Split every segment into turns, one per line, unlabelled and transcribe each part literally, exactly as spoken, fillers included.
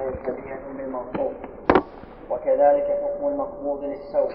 فهي شبيهة بالمغصوب، وكذلك حكم المقبوض للسوء.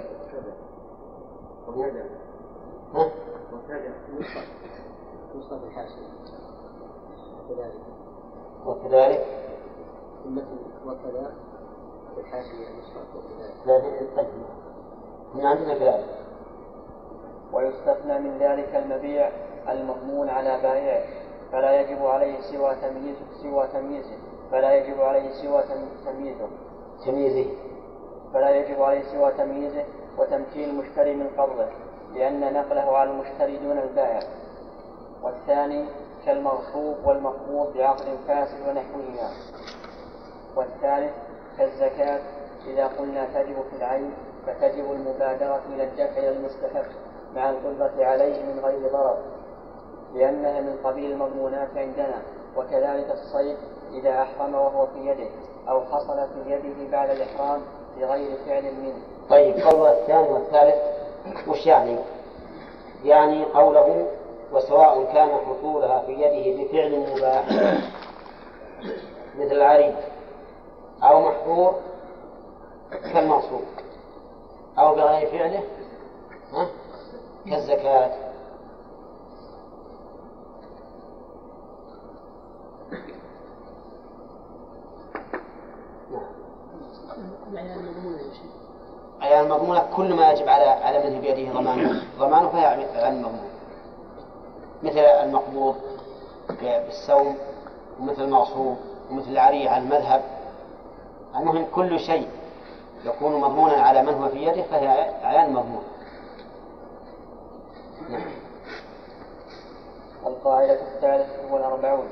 وكذا وكذا نصف الحاشية وكذلك
وكذلك
وكذا الحاشية نصف وكذلك
لا طيب من عندنا كذلك.
ويستثنى من ذلك المبيع المضمون على بائعه فلا يجب عليه سوى تمييزه سوى تمييزه فلا يجب عليه سوى تمييزه
تمييزه
فلا يجب عليه سوى تمييزه وتمكين المشتري من قبضه لأن نقله على المشتري دون البائع. والثاني كالمغصوب والمقبوض بعقد فاسد ونحوهما. والثالث كالزكاة إذا قلنا تجب في العين فتجب المبادرة إلى الدفع إلى المستحق مع القدرة عليه من غير ضرر لأنها من قبيل المضمونات عندنا. وكذلك الصيد إذا أحرم وهو في يده أو حصل في يده بعد الإحرام بغير فعل منه.
طيب قول الثاني والثالث وش يعني؟ يعني قوله وسواء كان حصولها في يده بفعل مباح مثل العريض أو محظور كالمغصوب أو بغير فعله ها؟ كالزكاة. عيان المضمونة كل ما يجب على على من بيده ضمانه ضمانه فهي عيان المضمون مثل المقبوض بالسوم ومثل المغصوب ومثل العري على المذهب. المهم كل شيء يكون مضمونا على من هو في يده فهي عيان مضمون.
القاعدة الثالثة والأربعون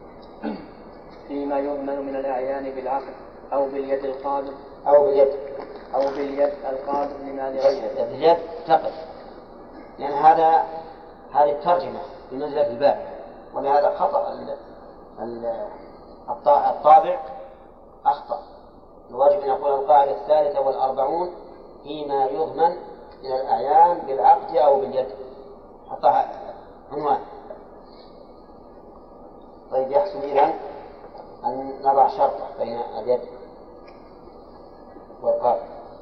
فيما يضمن من الأعيان بالعقد أو باليد القابض
أو باليد
أو باليد القابض لمال غيره.
باليد تقف لأن يعني هذا هذه الترجمة بمنزلة الباب ولهذا خطأ الطابع أخطأ. الواجب أن يقول القاعدة الثالثة والأربعون فيما يضمن من الأعيان بالعقد أو باليد حطها عنوان. طيب يحسن إذن أن نضع شرطة بين اليد والقابض.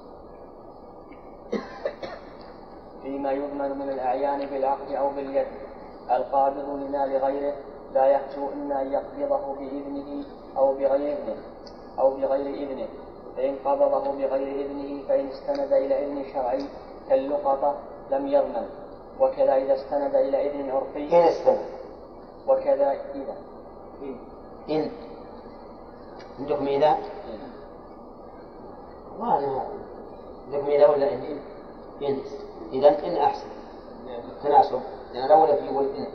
فيما يضمن من الأعيان بالعقد أو باليد القابض لمال غيره لا يخشو إما أن يقبضه بإذنه أو بغير إذنه أو بغير إذنه فإن قبضه بغير إذنه فإن استند إلى إذن شرعي كاللقطة لم يضمن. وكذا إذا استند إلى إذن عرفي
إن استند
وكذا إذا
إن إن عندكم إذا والله عندكم إذا ولا إن إن إذا إن أحسن التناسب لأن الأول في يقول إن.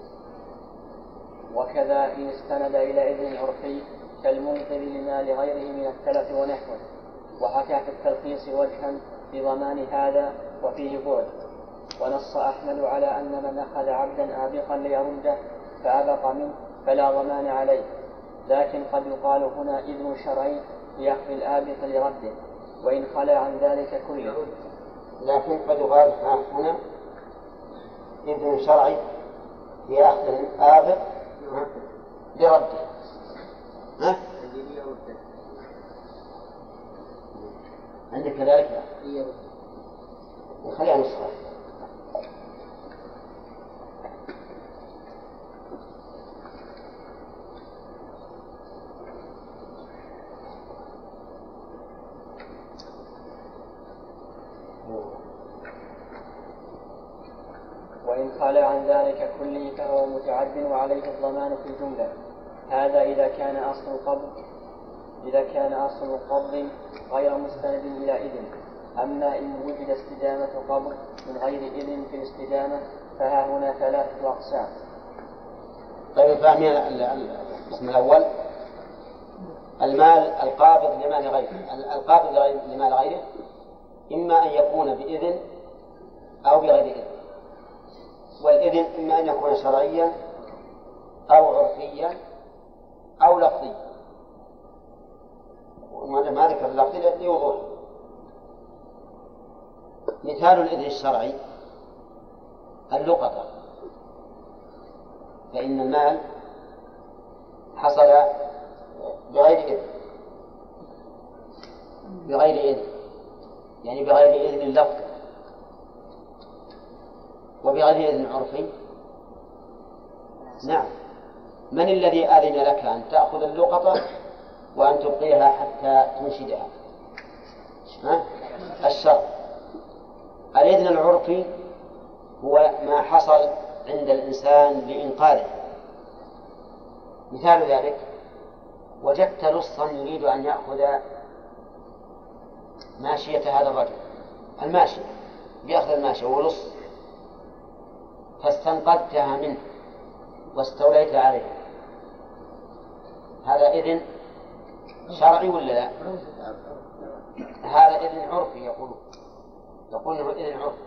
وكذا إن استند إلى إذن عرفي كالمنقذ لما لغيره من التلف ونحوه. وحكى في التلخيص وجها بضمان هذا وفيه بعد. ونص أحمد على أن من أخذ عبدا آبقا ليرده فأبق منه فلا ضمان عليه لكن قد يقال هنا إذن شرعي لأخذ الآبق لرده وإن خلى عن ذلك كله.
لكن قد يقال هنا إذن شرعي لأخذ الآبق لرده ها؟ عندك كذلك وخليها نسخة.
وإن خال عن ذلك كله فهو متعد وعليه الضمان في الجملة. هذا إذا كان أصل القبض إذا كان أصل القبض غير مستند إلى إذن. أما إن وجد استدامة قبض من غير إذن في الاستدامة فها هنا ثلاثة أقسام.
طيب فاهمين القسم الأول المال القابض لمال غيره. القابض لمال غيره إما أن يكون بإذن أو بغير إذن. والإذن إما أن يكون شرعيا أو عرفيا أو لفظيا. وما ذكر اللفظي ليوضح. مثال الإذن الشرعي اللقطة فإن المال حصل بغير إذن بغير إذن، يعني بغير إذن اللفظ وبغير إذن عرفي. نعم. من الذي أذن لك أن تأخذ اللقطة وأن تبقيها حتى تنشدها؟ ها؟ الشرع. الإذن العرفي هو ما حصل عند الإنسان لإنقاذه. مثال ذلك: وجدت لصا يريد أن يأخذ ماشية هذا الرجل، الماشية بيأخذ الماشية ولص، فاستنقذتها منه واستوليت عليه، هذا إذن شرعي ولا لا؟ هذا إذن عرفي. يقولون يقول إنه إذن عرفي.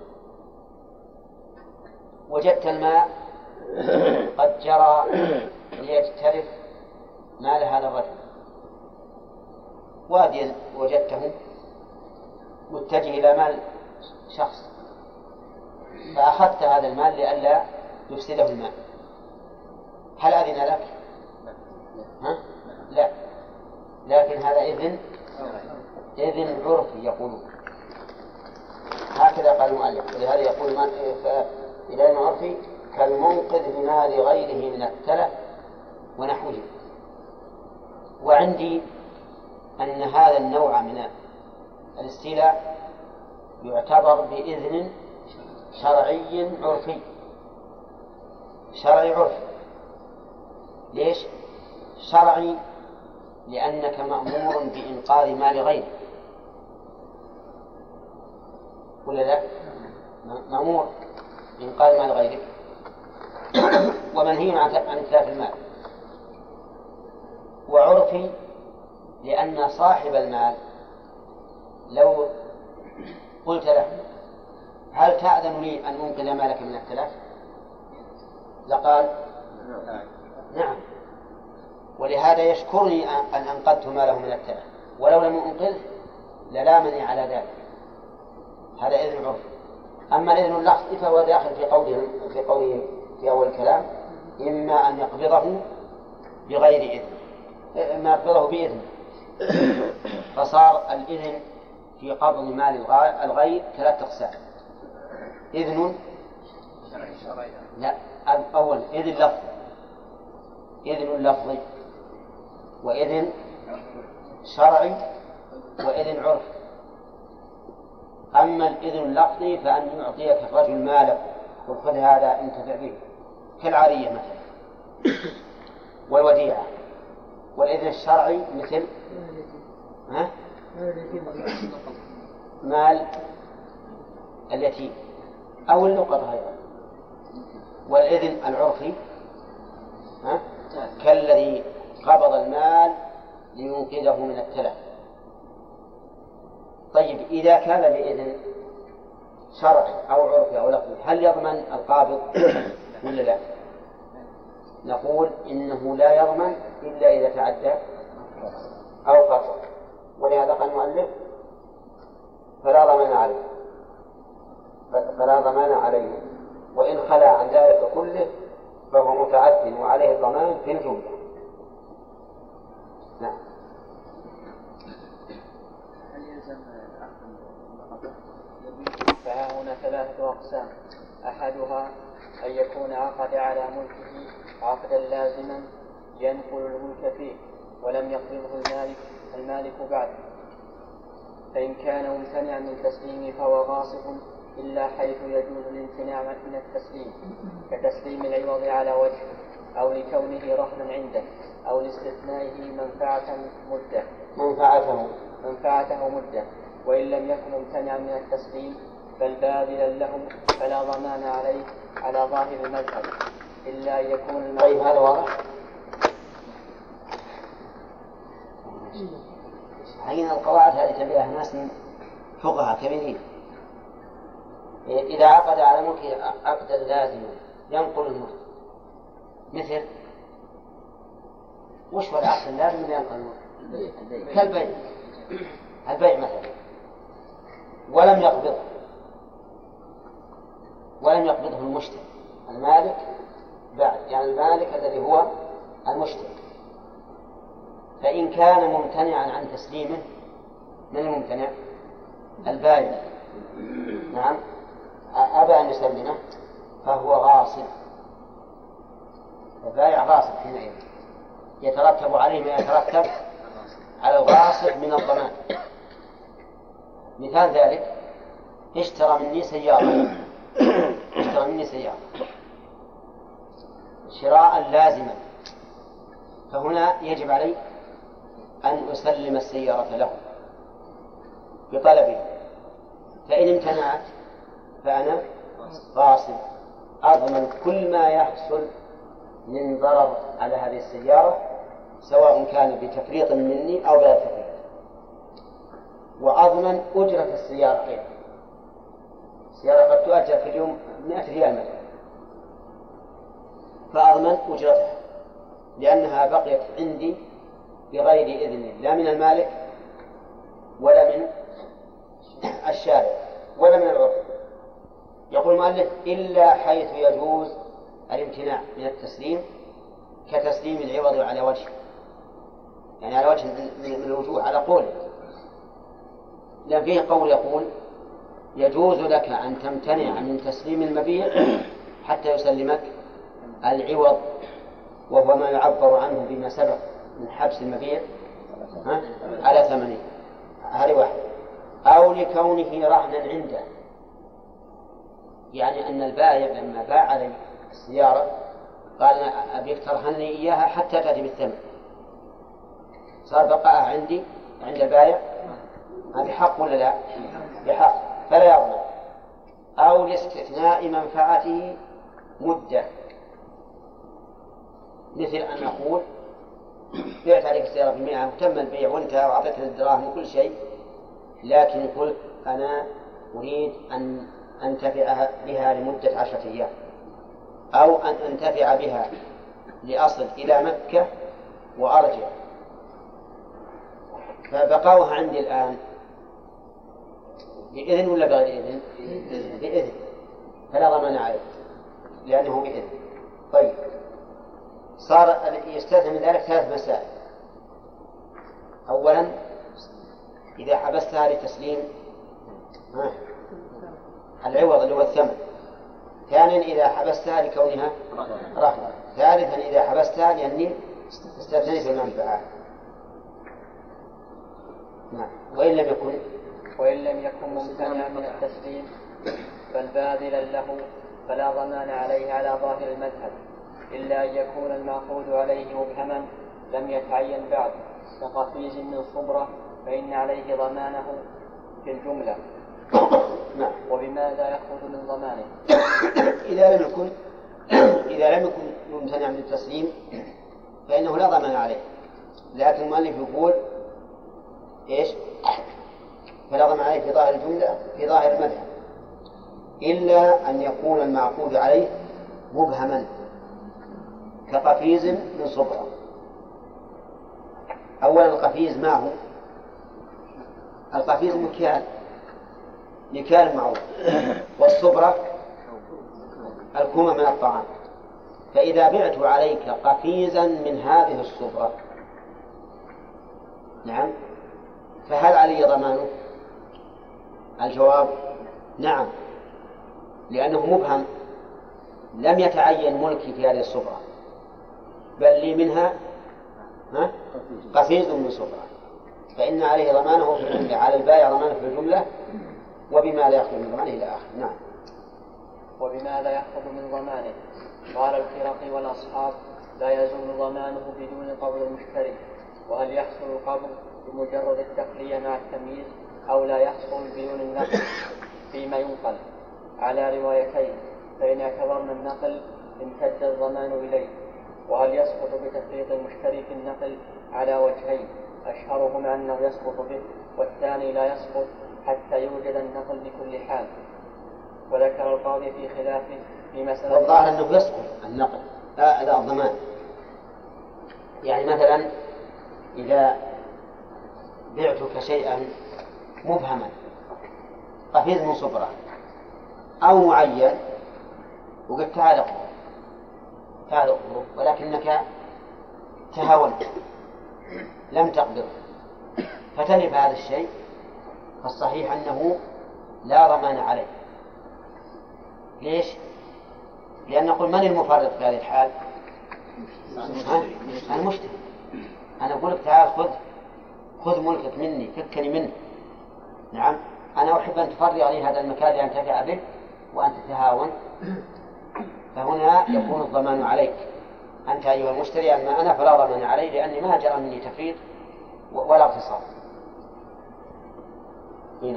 وجدت الماء قد جرى ليجترف مال هذا الرجل، واديا وجدته متجه إلى مال شخص، فأخذت هذا المال لئلا يفسده المال، هل أذن لك؟ ها؟ لا، لكن هذا إذن إذن عرفي يقولون. هكذا قال المؤلف. ولهذا يقول من إذن عرفي كالمنقذ بمال غيره من التلف ونحوه. وعندي أن هذا النوع من الاستيلاء يعتبر بإذن شرعي عرفي. شرعي عرفي. ليش؟ شرعي لأنك مأمور بإنقاذ مال غيرك، ولا لا؟ مأمور بإنقاذ مال غيرك ومنهي عن إتلاف المال. وعرفي لأن صاحب المال لو قلت له هل تأذن لي أن أنقذ مالك من التلف؟ لقال نعم، ولهذا يشكرني أن أنقذت ماله من التلف، ولو لم أنقذه للامني على ذلك. هذا إذن عرفي. أما الإذن اللفظي فهو داخل في قوله في قوله في أول الكلام: إما أن يقبضه بغير إذن، إما يقبضه بإذن. فصار الإذن في قبض مال الغير ثلاث أقسام: إذن لا أول إذن لفظي، إذن لفظي، وإذن شرعي، وإذن عرفي. أما الإذن اللفظي فأن يعطيك الرجل مالك وخذ هذا انتفع به، كالعارية مثلا والوديعة. والإذن الشرعي مثل ها؟ مال اليتيم أو اللقطة أيضا. والإذن العرفي ها؟ كالذي قبض المال لينقذه من التلف. طيب، إذا كان بإذن شرعي أو عرفي أو لفظي هل يضمن القابض ولا لا؟ نقول إنه لا يضمن إلا إذا تعدى أو قصر. ولهذا قال المؤلف: فلا ضمان عليه فلا ضمان عليه وإن خلا عن ذلك كله فهو متعد وعليه الضمان في الجملة. نعم.
فها هنا ثلاثة أقسام: أحدها أن يكون عقد على ملكه عقدا لازما ينقل الملك فيه ولم يقبضه المالك المالك بعد، فإن كان ممتنعا من تسليمه فهو غاصب إلا حيث يجوز الامتناع من التسليم، كتسليم العوض على وجه، أو لكونه رهنا عنده، أو لاستثنائه منفعة مدة
منفعته
منفعته مدة. وإن لم يكن ممتنعا من التسليم بل باذلا له فلا ضمان عليه على ظاهر المذهب إلا أن يكون المذهب.
طيب، هذا واضح. حين القواعد هذه تبعها ناس من فقهاء كبيرين. إذا عقد على ملكه عقدا لازما ينقل الملك، مثل وش هو العقد اللازم اللي ينقل الملك؟ كالبيع، البيع مثلا، ولم يقبضه ولم يقبضه المشتري المالك بعد، يعني المالك الذي هو المشتري. فإن كان ممتنعا عن تسليمه من الممتنع؟ البايع. نعم، أبى أن يسلمه فهو غاصب. البايع غاصب حينئذ، يترتب عليه ما يترتب على الغاصب من الضمان. مثال ذلك: اشترى مني سيارة اشترى مني سيارة شراء لازما، فهنا يجب علي أن أسلم السيارة له بطلبه، فإن امتنعت فأنا غاصب، أضمن كل ما يحصل من ضرر على هذه السيارة، سواء كان بتفريط مني أو بغير تفريط، وأضمن أجرة السيارة أيضا. السيارة قد تؤجر في اليوم مئة ريال مثلا، فأضمن أجرتها لأنها بقيت عندي بغير إذن لا من المالك ولا من الشارع ولا من العرف. يقول المؤلف: إلا حيث يجوز الامتناع من التسليم كتسليم العوض على وجه، يعني على وجه من الوجوه على قوله، لأن فيه قول يقول: يجوز لك أن تمتنع من تسليم المبيع حتى يسلمك العوض، وهو ما يعبر عنه بما سبق من حبس المبيع على ثمنه، هذه واحد، أو لكونه رهنا عنده، يعني أن البائع لما باع علي السيارة قال: أبيك ترهن لي إياها حتى تأتي بالثمن، صار بقاءها عندي عند البائع بحق ولا لا؟ بحق، فلا يضمن. أو لاستثناء منفعته مدة، مثل أن نقول: بعت عليك السيارة بمئة وتم البيع وانتهى وأعطيتني الدراهم وكل شيء، لكن قلت أنا أريد أن أنتفع بها لمدة عشرة أيام، أو أن أنتفع بها لأصل إلى مكة وأرجع، فبقاؤها عندي الآن بإذن ولا بغير إذن؟ بإذن، فلا ضمان عليه لأنه بإذن. طيب، صار يستثنى من ذلك ثلاث مسائل: أولا إذا حبستها لتسليم العوض اللي هو الثمن، ثانيا إذا حبستها لكونها رهن، ثالثا إذا حبستها لأني استثنيت المنفعة. نعم. وإن لم يكن
وإن لم يكن ممتنعا من التسليم بل باذلا له فلا ضمان عليه على ظاهر المذهب، إلا أن يكون المعقود عليه مبهما لم يتعين بعد كقفيز من صبرة، فإن عليه ضمانه في الجملة. وبماذا يأخذ من ضمانه؟
إذا لم يكن إذا لم يكن ممتنع من التسليم فإنه لا ضمان عليه، لكن المؤلف يقول إيش؟ فلا ضمان عليه في ظاهر الجملة في ظاهر المذهب، إلا أن يكون المعقود عليه مبهما كقفيز من صبرة. أولا القفيز ما هو؟ القفيز مكيال، مكيال معروف، والصبرة الكومة من الطعام. فإذا بعت عليك قفيزا من هذه الصبرة، نعم، فهل علي ضمانه؟ الجواب نعم، لأنه مبهم، لم يتعين ملكي في هذه الصبرة، بل لي منها قفيز من صبرة، فإن عليه ضمانه في الجملة، على البائع ضمانه في الجملة. وبما لا يأخذ من ضمانه إلى آخر. نعم.
وبماذا يأخذ من ضمانه؟ قال الخرقي والأصحاب: لا يزول ضمانه بدون قبض المشتري. وهل يحصل القبض بمجرد التقلية مع التمييز، أو لا يحصل بدون النقل فيما ينقل؟ على روايتين، فإن اعتبرنا النقل امتد الضمان إليه. وهل يسقط بتفريط المشتري في النقل؟ على وجهين، أشهرهما أنه يسقط به، والثاني لا يسقط حتى يوجد النقل بكل حال. وذكر القاضي في خلافه في مسألة،
والظاهر أنه يسقط النقل لا لا الضمان. يعني مثلا إذا بعتك شيئا مبهما قفيز من صبرة أو معين وقد تعال اقبض تعال اقبض، ولكنك تهاونت لم تقبض، فتلف هذا الشيء فالصحيح أنه لا ضمان عليه. ليش؟ لأن نقول من المفرط في هذه الحال؟ المشتري. أنا أقول لك تعال خذ خذ ملكك مني، فكني منه. نعم، أنا أحب أن تفرغ لي هذا المكان لأنتفع به وأنت تهاون، فهنا يكون الضمان عليك أنت أيها المشتري، أما أنا فلا ضمان علي لأني ما جرى مني تفريط ولا اغتصاب. هنا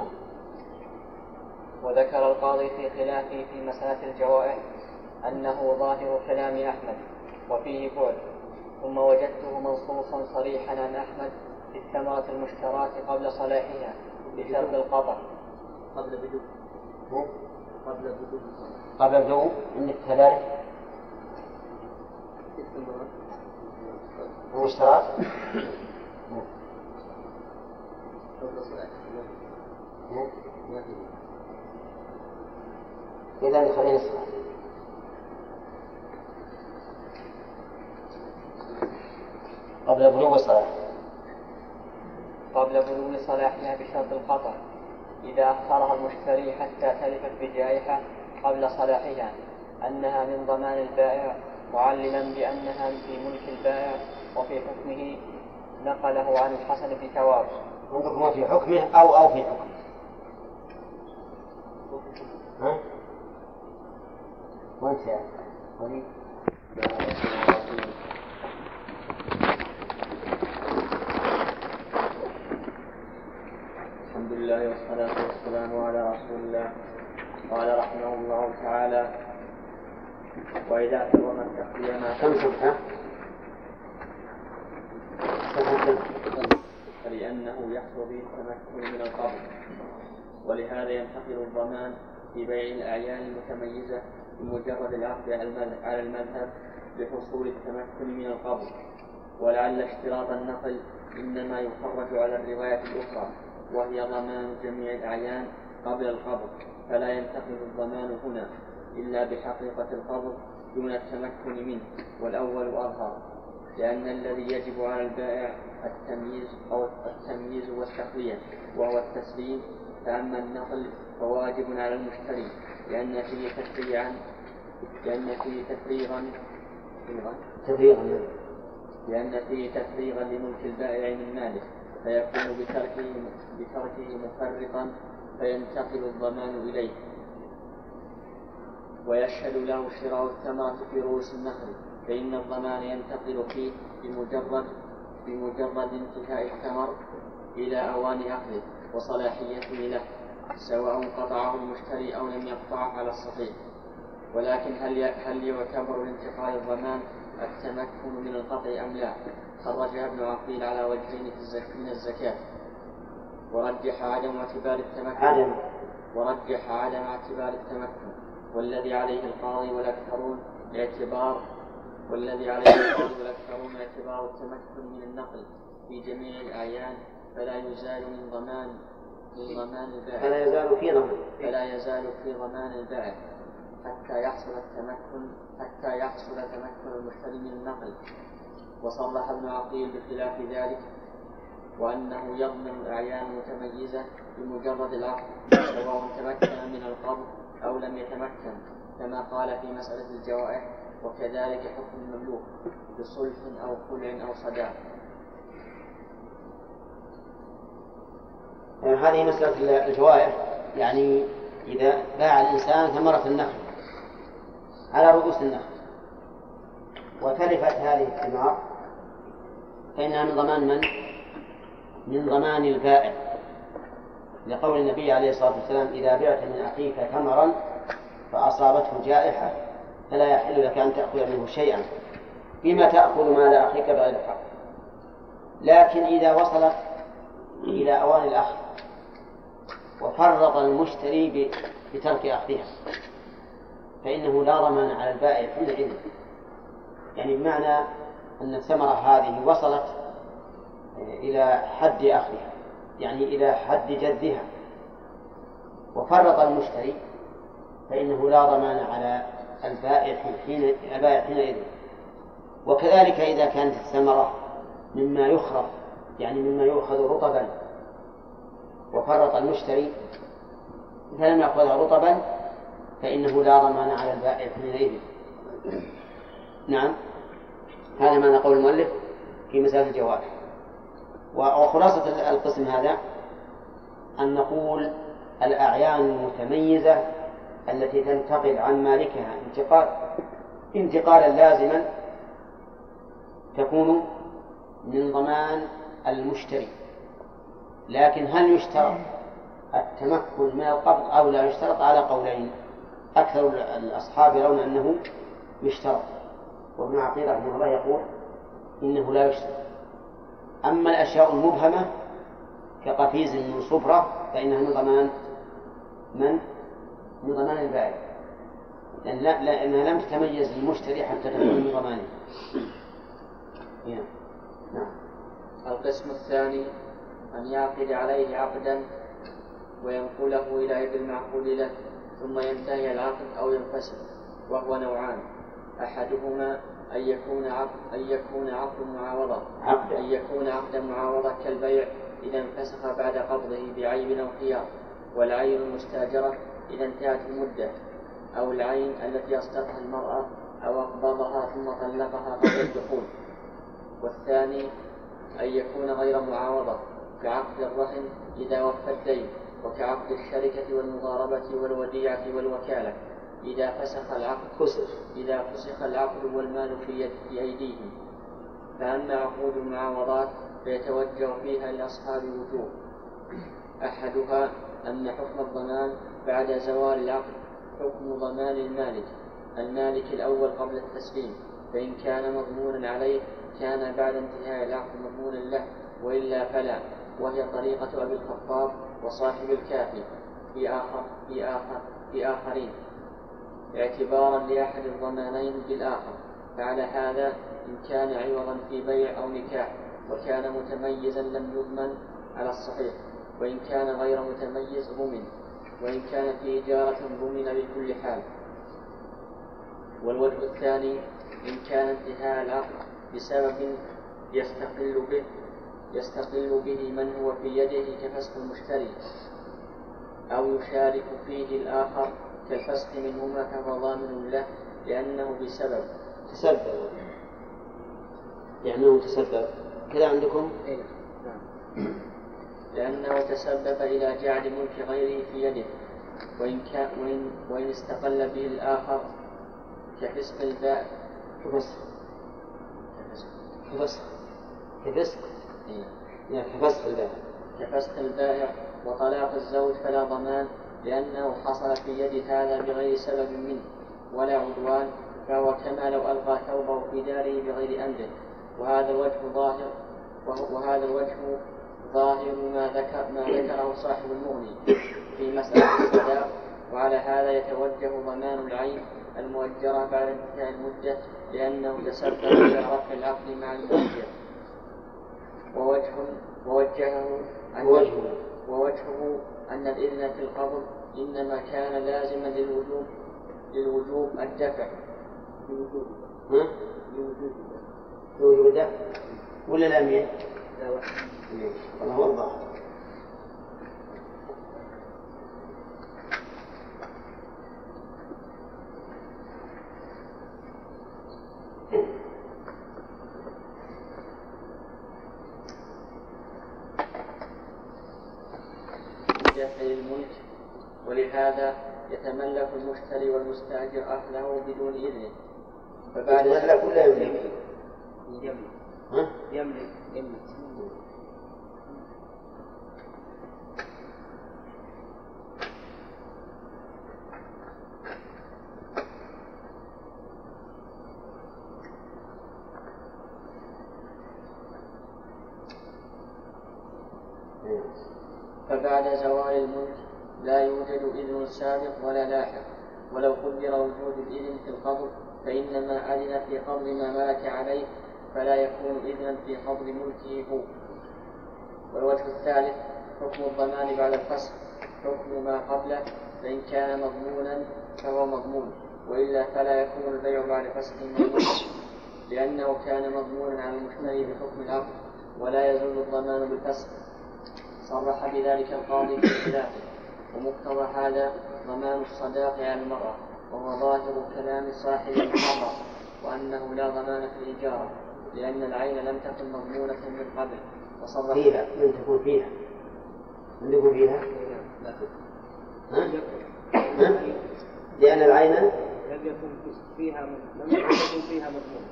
وذكر القاضي في خلافه في مسألة الجوائح أنه ظاهر كلام أحمد وفيه بعد، ثم وجدته منصوصا صريحا عن أحمد في الثمرة المشتراة قبل صلاحها بشرط القطع
قبل بدو قبل بدو
قبل بدو إنك كذلك المشتراة
قبل صلاحها.
إذا خلينا نسمع. قبل بلوغ صلاح
قبل بلوغ صلاحها بشرط القطع إذا أخرها المشتري حتى تلفت بجائحة قبل صلاحها أنها من ضمان البائع، معلما بأنها في ملك البائع وفي حكمه، نقله عن الحسن بن ثواب.
عندكم في حكمه أو أو في حكمه؟ ها؟ وانت يا وليد؟
الحمد لله والصلاة والسلام على رسول الله. قال رحمه الله تعالى: وإذا اعتبرنا التقدير ما
كم صفحة؟
فلأنه يحصل به التمكن من القبض، ولهذا ينتقل الضمان في بيع الأعيان المتميزة بمجرد العقد على المذهب لحصول التمكن من القبض. ولعل اشتراط النقل إنما يخرج على الرواية الأخرى وهي ضمان جميع الأعيان قبل القبض، فلا ينتقل الضمان هنا إلا بحقيقة القبض دون التمكن منه، والأول أظهر، لأن الذي يجب على البائع التمييز أو التمييز والتقوية وهو التسليم، فأما النقل فواجب على المشتري لأن فيه تفريعا لأن فيه تفريغا
تفريغا
لأن فيه تفريغا لملك البائع من ماله، فيكون بتركه بتركه مفرطا فينتقل الضمان إليه، ويشهد له شراء الثمرة في رؤوس النخل، فإن الضمان ينتقل فيه بمجرد بمجرد انتهاء الثمر إلى أوان أخذه وصلاحيته له، سواء قطعه المشتري أو لم يقطعه على الصحيح. ولكن هل هل يعتبر لانتقال الضمان التمكن من القطع أم لا؟ خرجها ابن عقيل على وجهين من الزكاة، ورجح عدم اعتبار التمكن ورجح عدم اعتبار التمكن والذي عليه القاضي والأكثرون اعتبار والذي عليه القاضي والأكثرون اعتبار التمكن من النقل في جميع الأعيان، فلا يزال من ضمان من ضمان البائع
فلا يزال في ضمان
فلا يزال في ضمان البائع حتى يحصل التمكن حتى يحصل تمكن المشتري من النقل. وصرح ابن عقيل بخلاف ذلك، وأنه يضمن الأعيان المتميزة بمجرد العقد سواء تمكن من القبض أو لم يتمكن، كما قال في مسألة الجوائح، وكذلك حكم المملوك بصلح أو خلع أو صداق.
هذه مسألة الجوائح، يعني إذا باع الإنسان ثمرة النخل على رؤوس النخل وتلفت هذه الثمار فإنها من ضمان من؟ من ضمان البائع، لقول النبي عليه الصلاة والسلام: إذا بعت من أخيك ثمرا فأصابته جائحة فلا يحل لك أن تأخذ منه شيئا، بما تأخذ مال أخيك بغير حق. لكن إذا وصلت إلى أوان الأخذ وفرط المشتري بترك أخذها فإنه لا ضمان على البائع حينئذ، يعني بمعنى أن الثمرة هذه وصلت إلى حد أخذها، يعني إلى حد جذها، وفرط المشتري فإنه لا ضمان على البائع حين البائع حينئذ. وكذلك إذا كانت الثمرة مما يخرف، يعني مما يؤخذ رطبا وفرط المشتري فلم يأخذها رطبا فإنه لا ضمان على البائع حينئذ. نعم، هذا ما نقول المؤلف في مسألة الجواز. وخلاصة القسم هذا أن نقول الأعيان المتميزة التي تنتقل عن مالكها انتقال انتقالا لازما تكون من ضمان المشتري، لكن هل يشترط التمكن من القبض أو لا يشترط؟ على قولين، أكثر الأصحاب يرون أنه يشترط، وابن عقيل رحمه الله يقول إنه لا يشترط. أما الأشياء المبهمة كقفيز من صفرة فإنها من ضمان من؟ من ضمان البائع، لأن لا لأنها لم تتميز المشتري حتى تكون من ضمانه.
نعم. القسم الثاني أن يعقد عليه عقدا وينقله إلى يد المعقود له ثم ينتهي العقد أو ينفسخ، وهو نوعان: أحدهما أن يكون عقد أن يكون عقد معاوضة أن يكون عقد معاوضة كالبيع إذا انفسخ بعد قبضه بعيب أو خيار، والعين المستاجرة إذا انتهت المدة، أو العين التي أصدقها المرأة أو أقبضها ثم طلقها قبل الدخول. والثاني أن يكون غير معاوضة كعقد الرهن إذا وفى الدين، وكعقد الشركة والمضاربة والوديعة والوكالة إذا فسخ العقد فسخ إذا فسخ العقد والمال في يد في أيديهم. فأما عقود المعاوضات فيتوجه فيها لأصحاب وجوه: أحدها أن حكم الضمان بعد زوال العقد حكم ضمان المالك المالك الأول قبل التسليم، فإن كان مضمونا عليه كان بعد انتهاء العقد مضمونا له، وإلا فلا، وهي طريقة أبي الخطاب وصاحب الكافي في آخر في آخر في آخرين، اعتبارا لأحد الضمانين بالآخر. فعلى هذا إن كان عوضا في بيع أو نكاح وكان متميزا لم يضمن على الصحيح، وإن كان غير متميز ضمن، وإن كان في إجارة ضمن بكل حال. والوجه الثاني إن كان انتهاء العقد بسبب يستقل به يستقل به من هو في يده كفسخ المشتري، أو يشارك فيه الآخر كالفسخ منهما فهو ضامن له لأنه بسبب
تسبب لأنه تسبب كذا عندكم؟
لأنه تسبب إلى جعل ملك غيره في يده، وإن, كان وإن, وإن استقل به الآخر كفسخ البائع
كفسخ كفسخ كفسخ كفسخ البائع
كفسخ البائع وطلاق الزوج فلا ضمان، لأنه حصل في يد هذا بغير سبب منه ولا عدوان، فهو كما لو ألقى ثوبه في داره بغير أمره. وهذا الوجه ظاهر وهذا الوجه ظاهر ما ذكر ما ذكره صاحب المغني في مسألة الصداق، وعلى هذا يتوجه ضمان العين المؤجرة بعد انتهاء المدة، لأنه تسبب إلى رفع العقد مع المؤجر. ووجه ووجهه أن ووجهه أن الإذن في القبض إنما كان لازما للوجوب للوجوب الدفع
للوجوب ها؟ لوجوب الدفع ولا الأمين؟
لا واحد.
الله والله.
دفع الملك، ولهذا يتملك المشتري والمستأجر أهله بدون إذنه.
فبعد يتملك ولا يملك؟
يملك
ها؟
يملك يملك
فبعد زوال الملك لا يوجد إذن سابق ولا لاحق، ولو قدر وجود الإذن في القبض فإنما أذن في قبض ما ملك عليه، فلا يكون إذنا في قبض ملكه هو. والوجه الثالث حكم الضمان بعد الفسخ حكم ما قبله، فإن كان مضمونا فهو مضمون، وإلا فلا يكون البيع بعد فسخ مضمون، لأنه كان مضمونا على المشتري بحكم العقد، ولا يزول الضمان بالفسخ. صرح بذلك القاضي في خلافه. ومقتضى هذا ضمان الصداق على المرأة، وهو ظاهر كلام صاحب المحرر، وأنه لا ضمان في الإجارة لأن العين لم تكن مضمونة من قبل. وصرح
فيها لم تكن فيها لم تكن فيها ها؟ ها؟ لأن العين
لم يكن فيها لم يكن فيها مضمون.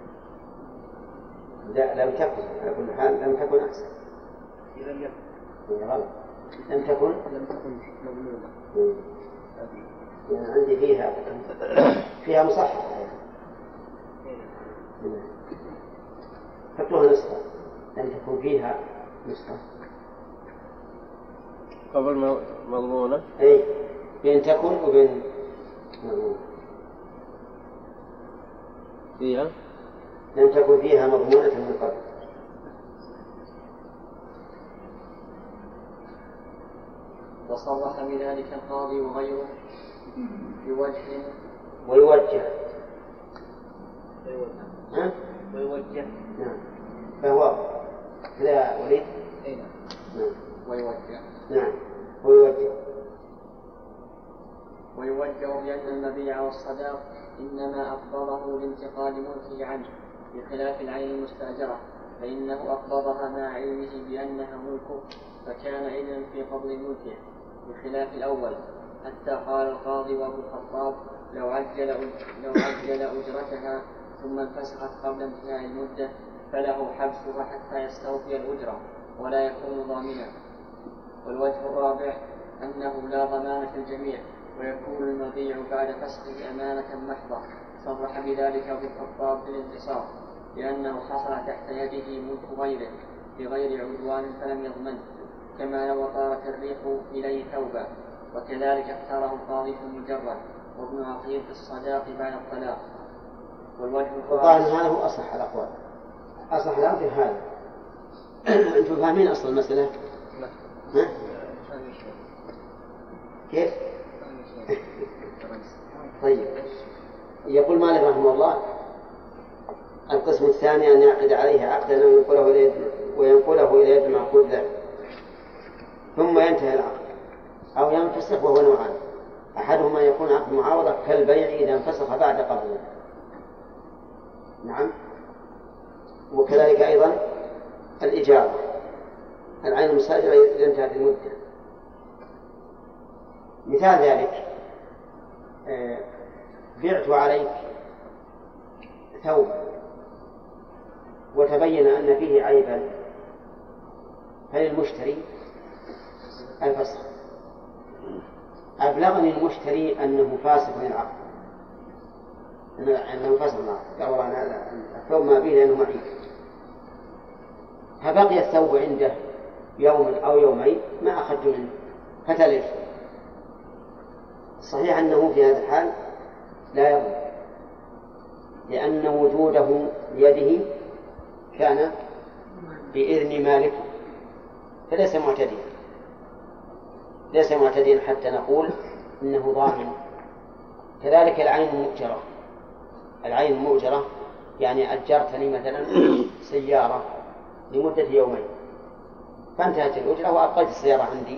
لا لم تكن على كل حال لم تكن أحسن.
لم يكن
غلط لم تكن
لم تكن مضمونة.
يعني عندي فيها فيها مصححة حطوها نسخة لم تكن فيها نسخة
قبل مضمونة
أي بين تكن وبين مضمونة
فيها
لم تكن فيها مضمونة من قبل.
وصرح بذلك القاضي وغيره بوجه
ويوجه ها؟
ويوجه
نعم فهو لا وليد
نعم ويوجه
نعم ويوجه
ويوجه بأن المبيع والصداق إنما أقبضه لانتقال ملكه عنه، بخلاف العين المستأجرة فإنه أقبضها مع علمه بأنها ملكه، فكان إذن في قبض ملكه بخلاف الأول، حتى قال القاضي وأبو الخطاب لو عجل لو عجل أجرتها ثم انفسخت قبل انتهاء المدة فله حبسها حتى يستوفي الأجرة ولا يكون ضامنا. والوجه الرابع أنه لا ضمان في الجميع، ويكون المبيع بعد فسخه أمانة محضة. صرح بذلك أبو الخطاب بالانتصار لأنه حصل تحت يده ملك غيره بغير عدوان فلم يضمن، كما لو طارت الريح إليه ثوبا. وكذلك اختاره القاضي في المجرد وابن عقيل في الصداق بعد الطلاق. والوجه
الظاهر هذا هو أصح الأقوال، أصح الأمر في هذا. أنتم فاهمين أصل المسألة؟ ها؟ كيف؟ طيب يقول مالك رحمه الله القسم الثاني أن يعقد عليه عقدا وينقله إلى يد وينقله إلى يد المعقود له ثم ينتهي العقد، أو ينفسخ وهو نوعان: أحدهما يكون عقد معاوضة كالبيع إذا انفسخ بعد قبضه، نعم، وكذلك أيضا الإجارة العين المستأجرة إذا انتهت المدة. مثال ذلك بعت عليك ثوب وتبين أن فيه عيبا، فللمشتري الفسخ. أبلغني المشتري أنه فاسق للعقد، أنه فاسق للعقد، قال والله أنا الثوب ما به لأنه معيب، فبقي الثوب عنده يوم أو يومين ما أخذت منه فتلف. صحيح أنه في هذا الحال لا يضمن، لأن وجوده بيده كان بإذن مالكه، فليس معتديا ليس معتديا حتى نقول إنه ضامن. كذلك العين المؤجرة العين المؤجرة يعني أجرتني مثلا سيارة لمدة يومين فانتهت الأجرة وأبقيت السيارة عندي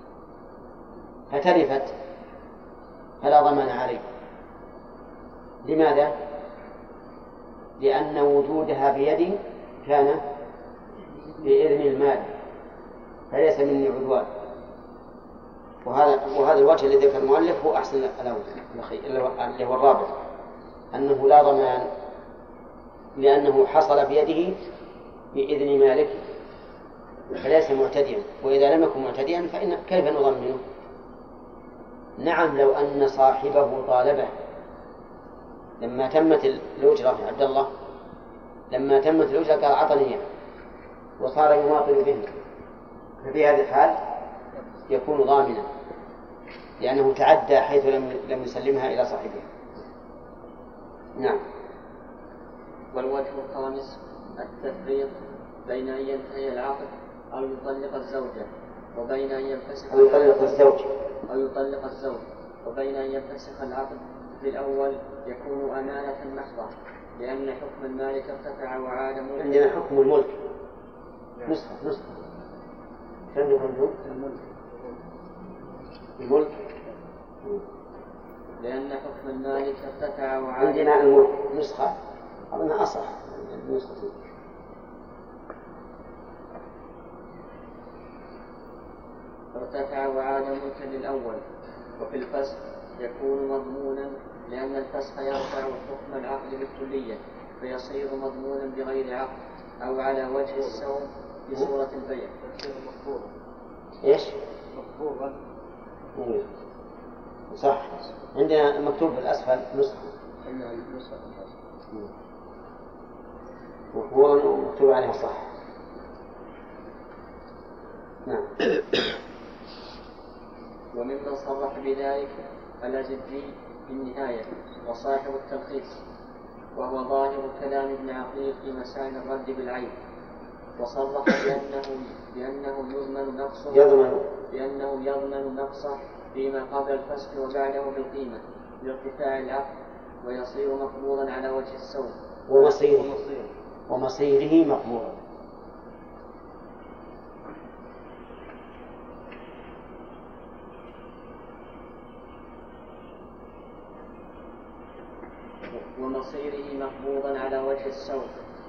فتلفت فلا ضمان علي. لماذا؟ لأن وجودها بيدي كان بإذن المال فليس مني عدوان. وهذا وهذا الوجه الذي ذكر المؤلف هو أحسن الأول اللي هو الرابع، أنه لا ضمان لأنه حصل بيده بإذن مالكه فليس معتديا، وإذا لم يكن معتديا فإن كيف نضمنه؟ نعم، لو أن صاحبه طالبه لما تمت الأجرة يا عبد الله لما تمت الأجرة قال أعطني وصار يماطل به، ففي هذه الحال يكون ضامنا لأنه تعدى حيث لم يسلمها إلى صاحبها. نعم.
والوجه الخامس التفريق بين أن ينتهي العقد أو يطلق الزوجة وبين أن ينفسخ
أو يطلق الزوج
أو يطلق الزوج وبين أن ينفسخ العقد. في الأول يكون أمانة محضة لأن حكم المالك ارتفع وعاد ملكه.
عندنا حكم الملك نسخة نسخة كم يكون الملك؟
لأن حكم المالك ارتفع وعاد.
عندنا الملك نسخة أظنها أصح النسخة.
ارتفع وعاد ملكا للأول. وفي الفسخ يكون مضمونا لأن الفسخ يرفع حكم العقد بالكلية فيصير مضمونا بغير عقد أو على وجه السوم بصورة البيع.
إيش؟
مقبوضا.
صح. عندنا المكتوب في الأسفل نسخة.
عندنا النسخة.
مقبوضا ومكتوب عليها صح. نعم.
وممن صرح بذلك الأزدي في النهاية وصاحب التلخيص، وهو ظاهر كلام ابن عقيل في مسائل الرد بالعين، وصرح بأنه بأنه يضمن نقصه
يضمن
بأنه يضمن نقصه فيما قبل الفسخ وبعده بالقيمة لارتفاع العقد ويصير مقبوضا على وجه السوم
ومصيره ومصيره مقبوضا.
ومصيره مقبوضا على وجه السوق.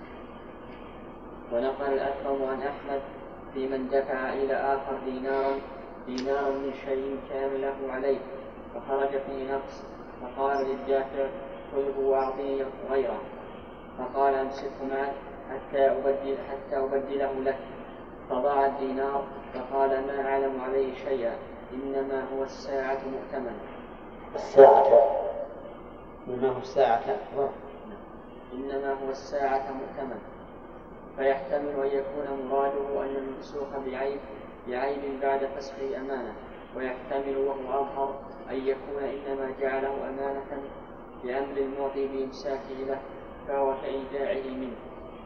ونقل الأكرم عن أحمد في من دفع إلى آخر دينارا دينارا من شيء كان له عليه فخرج فيه نقص فقال للدافع خذه وأعطيه غيره فقال أمسكه معك حتى أبدل حتى أبدله لك فضاع الدينار فقال ما أعلم عليه شيئا إنما هو الساعة مؤتمن.
الساعة إنما هو الساعة
إنما هو الساعة مؤتمن. فيحتمل أن يكون مراده أن الممسوك بعيب بعيب بعد فسخه أمانة، ويحتمل وهو أظهر أن يكون إنما جعله أمانة بأمر المعطي بإمساكه له فهو كإيداعه منه.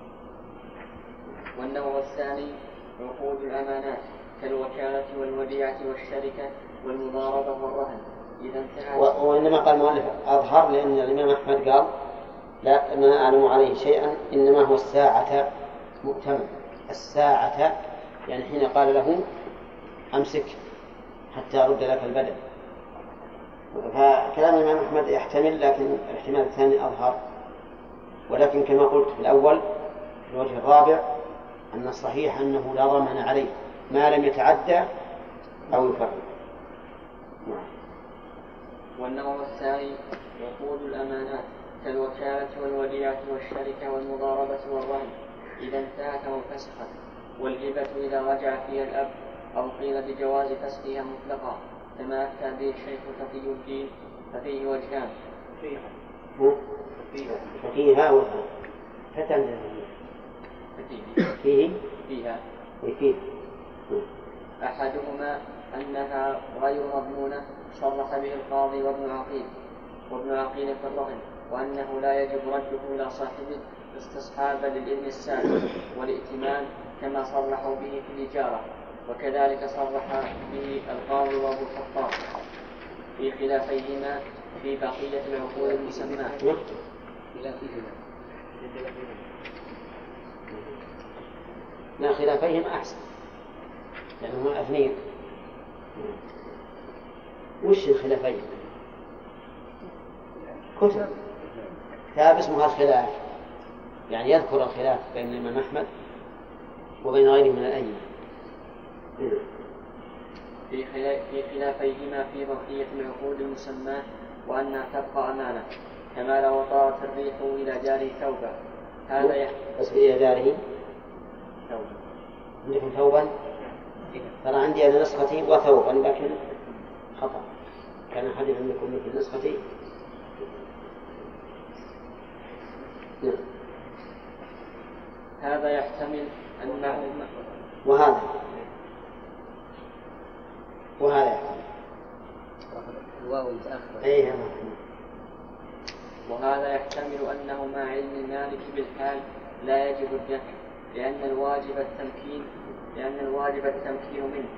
والنوع الثاني عقود الأمانات كالوكالة والوديعة والشركة والمضاربة والرهن إذا انتهى.
وإنما قال المؤلف أظهر لأن الإمام أحمد قال لا ما أعلم عليه شيئا إنما هو الساعة مؤتمن. الساعة يعني حين قال له أمسك حتى أرد لك البدن. فكلام الإمام أحمد يحتمل لكن الاحتمال الثاني أظهر. ولكن كما قلت في الأول في الوجه الرابع أن الصحيح أنه لا ضمان عليه ما لم يتعدى أو يفرق.
والنوع الثاني عقود الأمانات كالوكالة والوديعة والشركة والمضاربة والرهن إذا انتهت أو فسخت. والهبة إذا رجع فيها الأب أو قيل بجواز فسخها مطلقا كما أفتى به الشيخ تقي الدين ففيه وجهان.
ففيها وجهان فتن فيه
فيها
فيه
أحدهما أنها غير مضمونة صرح به القاضي وابن عقيل وابن عقيل في الرهن وأنه لا يجب رده إلى صاحبه استصحابا للإذن السابق والائتمان كما صرحوا به في الإجارة. وكذلك صرح به القاضي وابو الخطاب في خلافيهما في بقية العقود المسماة.
لا خلافيهم أحسن لأنهم اثنين. وش الخلافين؟ كتب كتاب اسمها الخلاف يعني يذكر الخلاف بين الإمام أحمد وبين غيره من الأئمة
في خلافيهما في بقية العقود المسماة وأنها تبقى أمانة كما لو طارت الريح إلى داره ثوبا. هذا يحتمل
بس إلى داره
ثوبا.
عندكم ثوبا؟ ترى عندي أنا نسختي وثوبا لكن خطأ. كان حديث عندكم في نسختي.
هذا يحتمل أنه
وهذا وهذا يحتمل
الواو متأخر.
أيه
وهذا يحتمل أنه مع علم المالك بالحال لا يجب الدفع لأن الواجب التمكين لأن الواجب التمكين منه.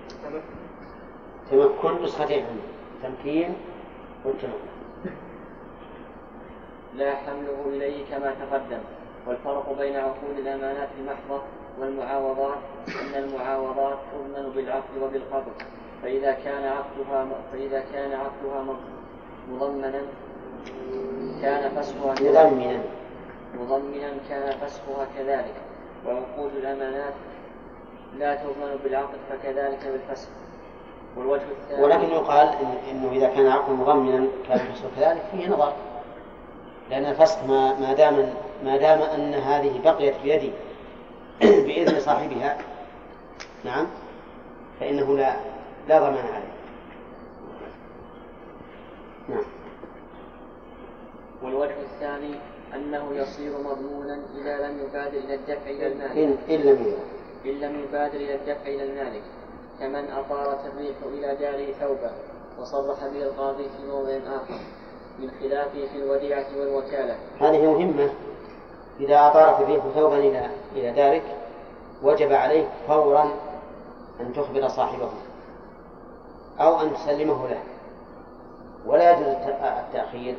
تمكن نسختين تمكين والتمكن
لا حمله إليه كما تقدم. والفرق بين عقود الأمانات المحضة والمعاوضات أن المعاوضات تضمن بالعقد وبالقبض، فإذا كان عقدها فإذا كان عقدها مضمنا كان فسخها
مضمنا
مضمنا كان فسخها كذلك. وعقود الأمانات لا تضمن بالعقد فكذلك بالفسخ. والوجه الثاني
ولكن يقال إن إنه إذا كان عقد مضمنا كان الفسخ كذلك فيه نظر، لأن الفسخ ما ما دام ما دام أن هذه بقيت بيدي بإذن صاحبها نعم فإنه لا لا ضمان عليه. نعم.
والوجه الثاني أنه يصير مضمونا إذا لم يبادر إلى الدفع إلى المالك
إن إن لم يبادر
إن لم يبادر إلى الدفع إلى المالك، كمن أطارت الريح إلى داره ثوبا وصرح به القاضي في موضع آخر، من خلافه في الوديعة والوكالة.
هذه مهمة. إذا أطارت الريح ثوبا إلى إلى دارك وجب عليك فورا أن تخبر صاحبه أو أن تسلمه له، ولا يجوز التأخير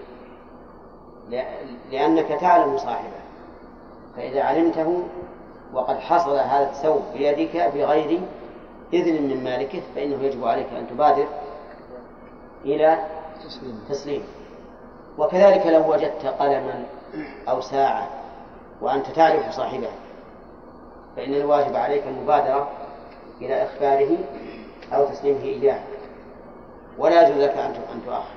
لأنك تعلم صاحبه، فإذا علمته وقد حصل هذا الثوب بيدك بغير إذن من مالكه فإنه يجب عليك أن تبادر إلى تسليم. وكذلك لو وجدت قلما أو ساعة وأنت تعرف صاحبه فإن الواجب عليك المبادرة إلى إخباره أو تسليمه إياه، ولا يجوز لك أن تؤخر،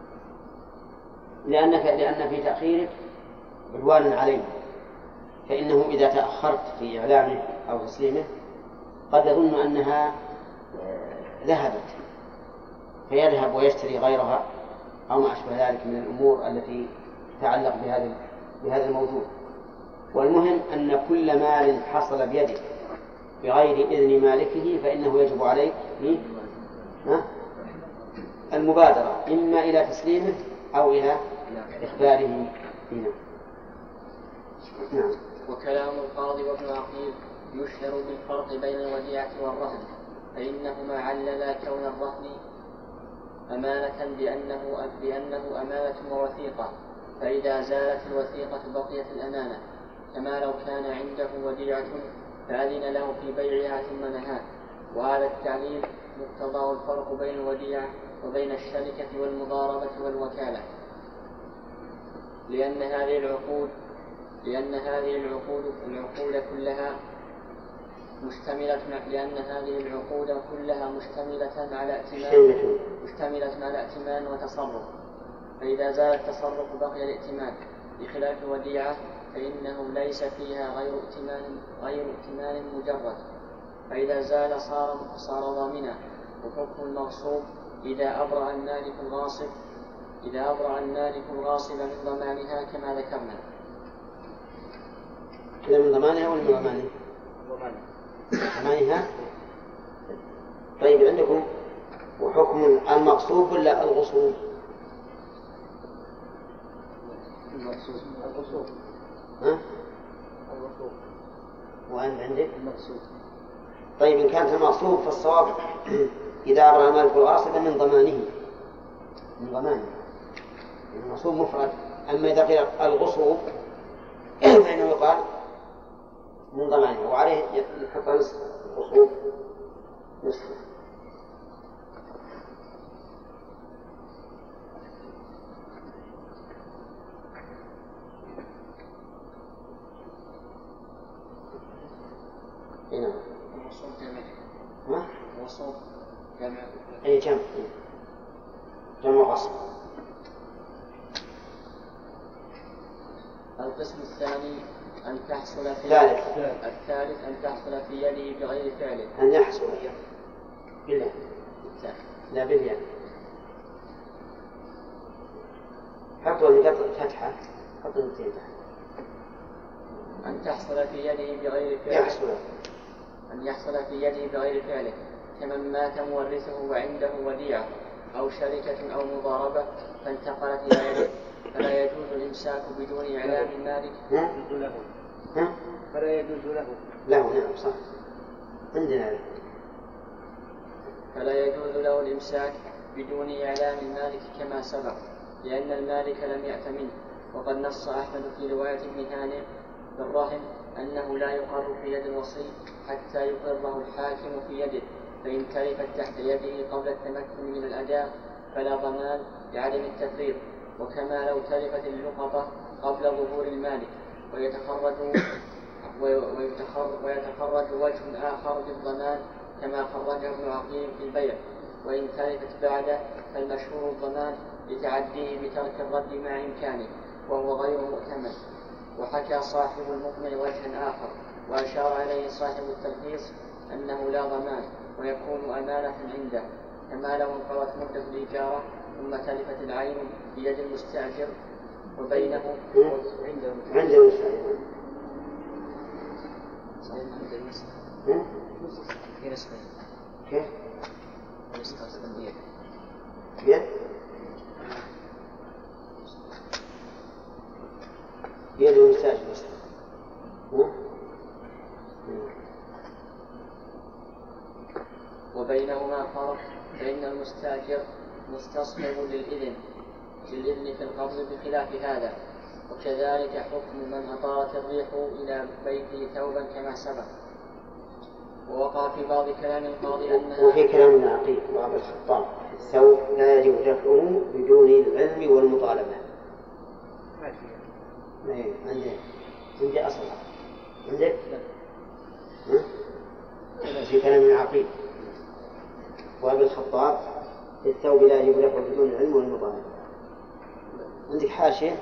لأنك لأن في تأخيرك عدوان عليه، فإنه إذا تأخرت في إعلامه أو تسليمه قد يظن أنها ذهبت فيذهب ويشتري غيرها أو ما أشبه ذلك من الأمور التي تتعلق بهذا بهذا الموضوع. والمهم أن كل مال حصل بيدك بغير إذن مالكه فإنه يجب عليك المبادرة إما إلى تسليمه أو إلى إخباره بنا. نعم.
وكلام القاضي وابن عقيل يشهر بالفرق بين الوديعة والرهن، فإنهما عللا كون الرهن أمانة بأنه, بأنه أمانة ووثيقة، فإذا زالت الوثيقة بقيت الأمانة، كما لو كان عنده وديعة فأذن له في بيعها ثم نهاه. وهذا التعليل مقتضاه الفرق بين الوديعة وبين الشركة والمضاربة والوكالة، لأن هذه العقود لأن هذه العقود العقود كلها مشتملة لأن هذه العقود كلها مشتملة على ائتمان مشتملة على ائتمان وتصرف، فإذا زال التصرف بقي الائتمان، بخلاف الوديعة فإنه ليس فيها غير ائتمان غير ائتمان مجرد، فإذا زال صار صار ضامنا. وحكم المغصوب إذا أبرأ المالك الغاصب إذا أبرأ المالك الغاصب من ضمانها كما ذكرنا.
كذا من ضمانها ولا من ضمانها؟ ضمانها. طيب عندكم وحكم المغصوب ولا الغصوب؟
المغصوب. الغصوب.
ها؟
الغصوب.
وأنت عندك؟
المغصوب.
طيب إن كانت المغصوب فالصواب إذا أبرأ المالك الغاصب من ضمانه من ضمانه المغصوب مفرد. أما إذا قيل الغصوب فإنه يقال من ضمانه، وعليه يحط نصف الغصوب نصف. هنا
الغصوب جمع.
ما؟
الغصوب جمع.
أي جمع جمع غصب.
القسم الثاني أن تحصل في
ثالث
الثالث أن تحصل في يده بغير فعله.
أن يحصل بالله لا بالله. حطوا اللي فتحة حطوا الاثنين تحت.
أن تحصل في يده بغير فعله.
يحصل
أن يحصل في يده بغير فعله، كمن مات مورثه وعنده وديعة أو شركة أو مضاربة فانتقلت إلى يده، فلا يجوز الإمساك بدون إعلام المالك.
يجوز له.
ها؟
فلا يجوز له.
له نعم صح عندنا.
فلا يجوز له الإمساك بدون إعلام المالك كما سبق، لأن المالك لم يأت منه. وقد نص أحمد في رواية ابن هانئ بالرهن أنه لا يقر في يد الوصي حتى يقره الحاكم في يده، فإن تلفت تحت يده قبل التمكن من الأداء فلا ضمان لعدم التفريط، وكما لو تلفت اللقطة قبل ظهور المالك. ويتخرج ويتخرج وجه آخر بالضمان كما خرجه ابن عقيل في البيع، وإن تلفت بعده فالمشهور الضمان لتعديه بترك الرد مع إمكانه وهو غير مؤتمن. وحكى صاحب المقنع وجها آخر وأشار عليه صاحب التلخيص أنه لا ضمان ويكون أمانة عنده، كما لو انقضت مدة الإجارة ثم تلفت العين بيد المستأجر وبينه
عنده عنده
في نسخين.
كيف؟
نسخة بيد.
بيد؟ بيد المستأجر بس.
وبينهما فرق، فإن المستأجر مستصحب للإذن للإذن في القبض بخلاف هذا. وكذلك حكم من أطارت الريح إلى بيته ثوبا كما سبق. ووقع في بعض كلام القاضي أنها
وفي كلام ابن عقيل وأبي الخطاب الثوب لا يجب دفعه بدون العلم والمطالبة. ايه عندي عندي أصل عندك؟ ها؟ في كلام ابن عقيل وأبي الخطاب الثوب لا يجب دفعه بدون العلم والمطالبة. عندك حاشية؟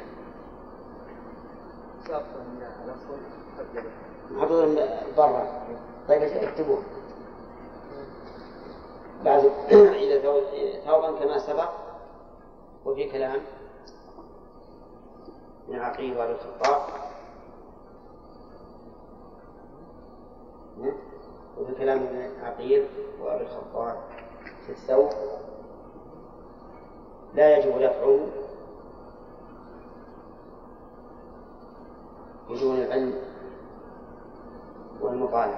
محطوط برا. طيب اكتبوه بعد إذا ثوبا كما سبق. وفي كلام ابن عقيل وابن الخطاب وفي كلام ابن عقيل وابن الخطاب في الثوب لا يجب دفعه بدون العلم والمطالبة.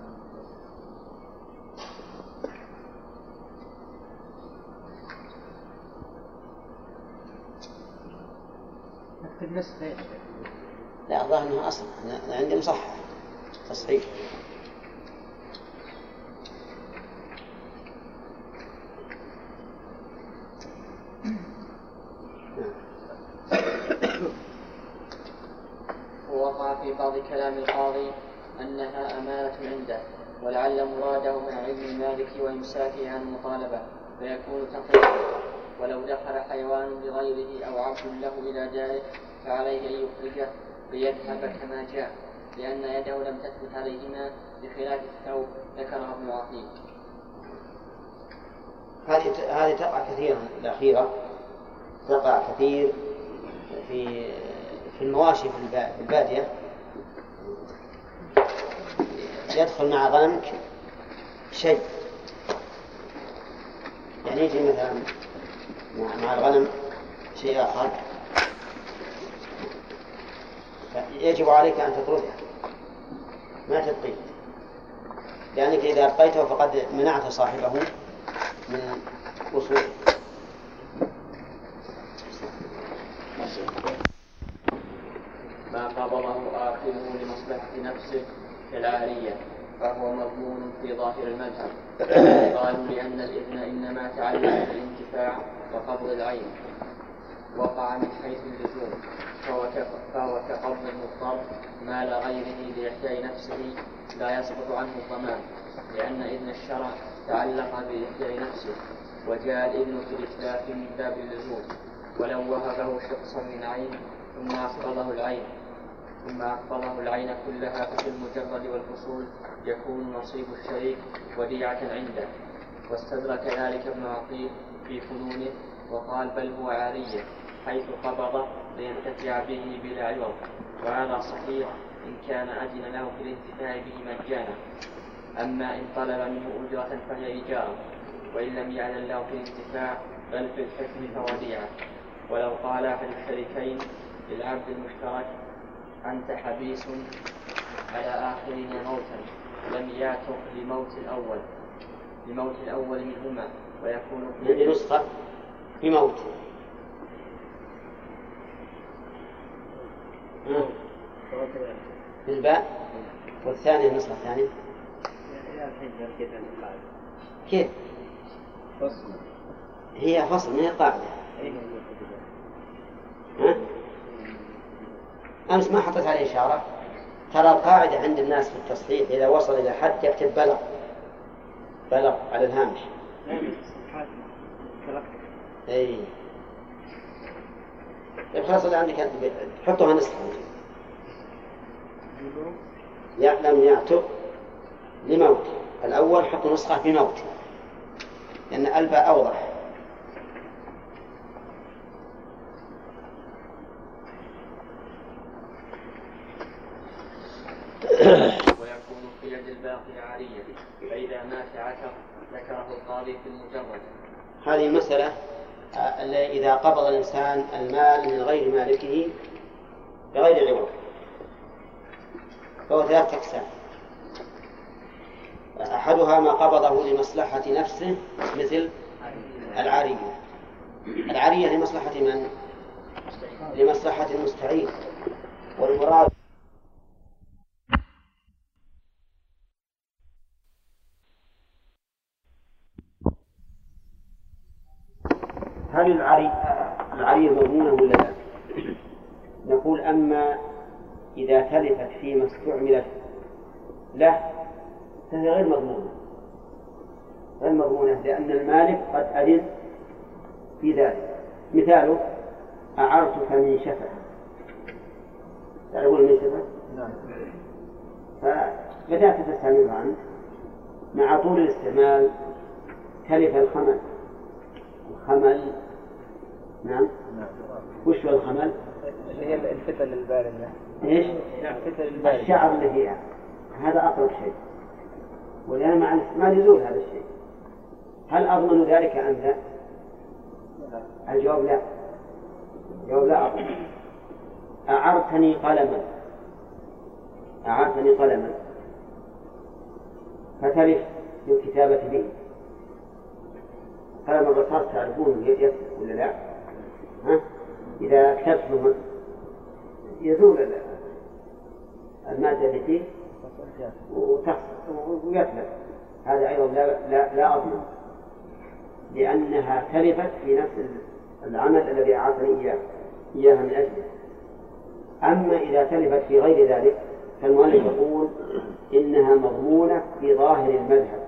نكتب نسخة.
لا الظاهر أنها أصل. أنا عندي مصحح تصحيح.
ووقع في بعض كلام القاضي أنها أمانة عنده، ولعل مراده مع علم المالك وإمساكه عن المطالبة فيكون تقريبا. ولو دخل حيوان لغيره أو عبد له إلى داره فعليه أن يخرجه ليذهب كما جاء، لأن يده لم تثبت عليهما بخلاف الثوب، ذكره ابن عقيل.
هذه هذه تقع كثيرا. الأخيرة تقع كثير في في المواشي في البادية. يدخل مع غنمك شيء، يعني يجي مثلا مع الغنم شيء آخر يجب عليك أن تطردها ما تبقيه، لأنك إذا أبقيته فقد منعت صاحبه من وصوله.
ما قبضه آخره لمصلحة نفسه كالعارية فهو مضمون في ظاهر المذهب. قالوا لأن الإذن إنما تعلق بالانتفاع وقبض العين وقع من حيث اللزوم، فهو كقبض المضطر مال غيره لإحياء نفسه لا يسقط عنه الضمان، لأن إذن الشرع تعلق بإحياء نفسه، وجاء الإذن في الإتلاف من باب اللزوم. ولو وهبه شخصا من عين ثم أقبضه العين ثم أقبضه العين كلها ففي المجرد والفصول يكون نصيب الشريك وديعة عنده. واستدرك ذلك ابن عقيل في فنونه وقال بل هو عارية حيث قبض لينتفع به بلا عوض، وهذا صحيح إن كان أذن له في الانتفاع به مجانا. أما إن طلب منه أجرة فهي إجارة، وإن لم يعلن له في الانتفاع بل في الحكم فوديعة. ولو قال أحد الشريكين للعبد المشترك أنت حبيس على آخرين موتا لم ياتق لموت الأول لموت الأول منهما ويكون
في نسخة بموت. بالباء والثانية النسخة الثانية كيف؟
فصل.
هي فصل ما هي قاعدة. ها؟ أمس ما حطيت عليه إشارة. ترى القاعدة عند الناس في التصحيح إذا وصل إلى حد يكتب بلغ بلغ على الهامش. اي خلاص اللي عندك حطوها نسخة. يعلم يعتق لموت الأول حطوا نسخة بموت لأن الباء أوضح.
ويكون في يد الباقي عارية فإذا مات عتق ذكره القاضي في المجرد.
هذه مسألة إذا قبض الإنسان المال من غير مالكه بغير عوض فهو ثلاثة أقسام. أحدها ما قبضه لمصلحة نفسه مثل العارية. العارية لمصلحة من؟ لمصلحة المستعين. والمراد هل العارية مضمونة ولا لا؟ نقول أما إذا تلفت فيما استعملت له فهي غير مضمونة غير مضمونة لأن المالك قد أذن في ذلك. مثاله أعرتك من شفة. تعرفون من شفة؟ نعم. فبدأت تستعملها أنت مع طول الاستعمال تلف الخمل. الخمل نعم. وش هو الخمل؟
هي الفتل الباردة.
إيش؟
الفتل الباردة.
الشعر اللي فيها هذا أقرب شيء ولأن مع الاستعمال يزول هذا الشيء. هل أضمن ذلك أم لا؟ الجواب لا. الجواب لا أضمن. أعرتني قلما أعرتني قلما فتلف بالكتابة به. قلم الرصاص تعرفون يكتب ولا لا؟ ها؟ إذا كتبت يزول المادة اللي فيه ويتلف. هذا أيضا لا لا لا أضمن لأنها تلفت في نفس العمل الذي أعطني إياه إياها من أجله. أما إذا تلفت في غير ذلك فالمؤلف يقول إنها مضمونة في ظاهر المذهب.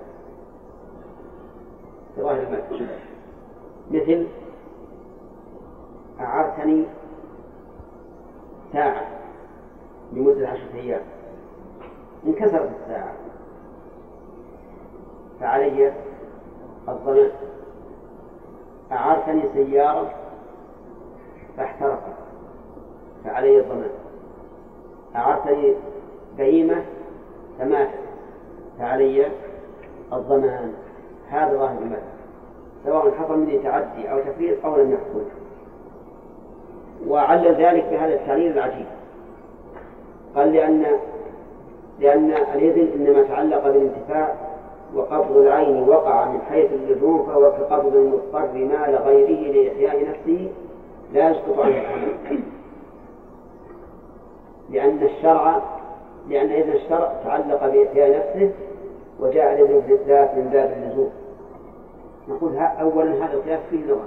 في ظاهر المذهب مثل أعرتني ساعة لمدة عشرة أيام انكسرت الساعة فعلي الضمان. أعرتني سيارة فاحترقت فعلي الضمان. أعرتني بهيمة فماتت فعلي الضمان. هذا ظاهر المذهب سواء حصل مني تعدي أو تفريط أو لم يحصل. وعلل ذلك بهذا التعليل العجيب. قال لأن لأن الإذن إنما تعلق بالانتفاع وقبض العين وقع من حيث اللزوم فهو كقبض المضطر مال غيره لإحياء نفسه لا يسقط عنه الحمل. لأن الشرع لأن إذن الشرع تعلق بإحياء نفسه وجاء الإذن بالإتلاف من باب اللزوم. نقول أولا هذا القياس فيه نظر.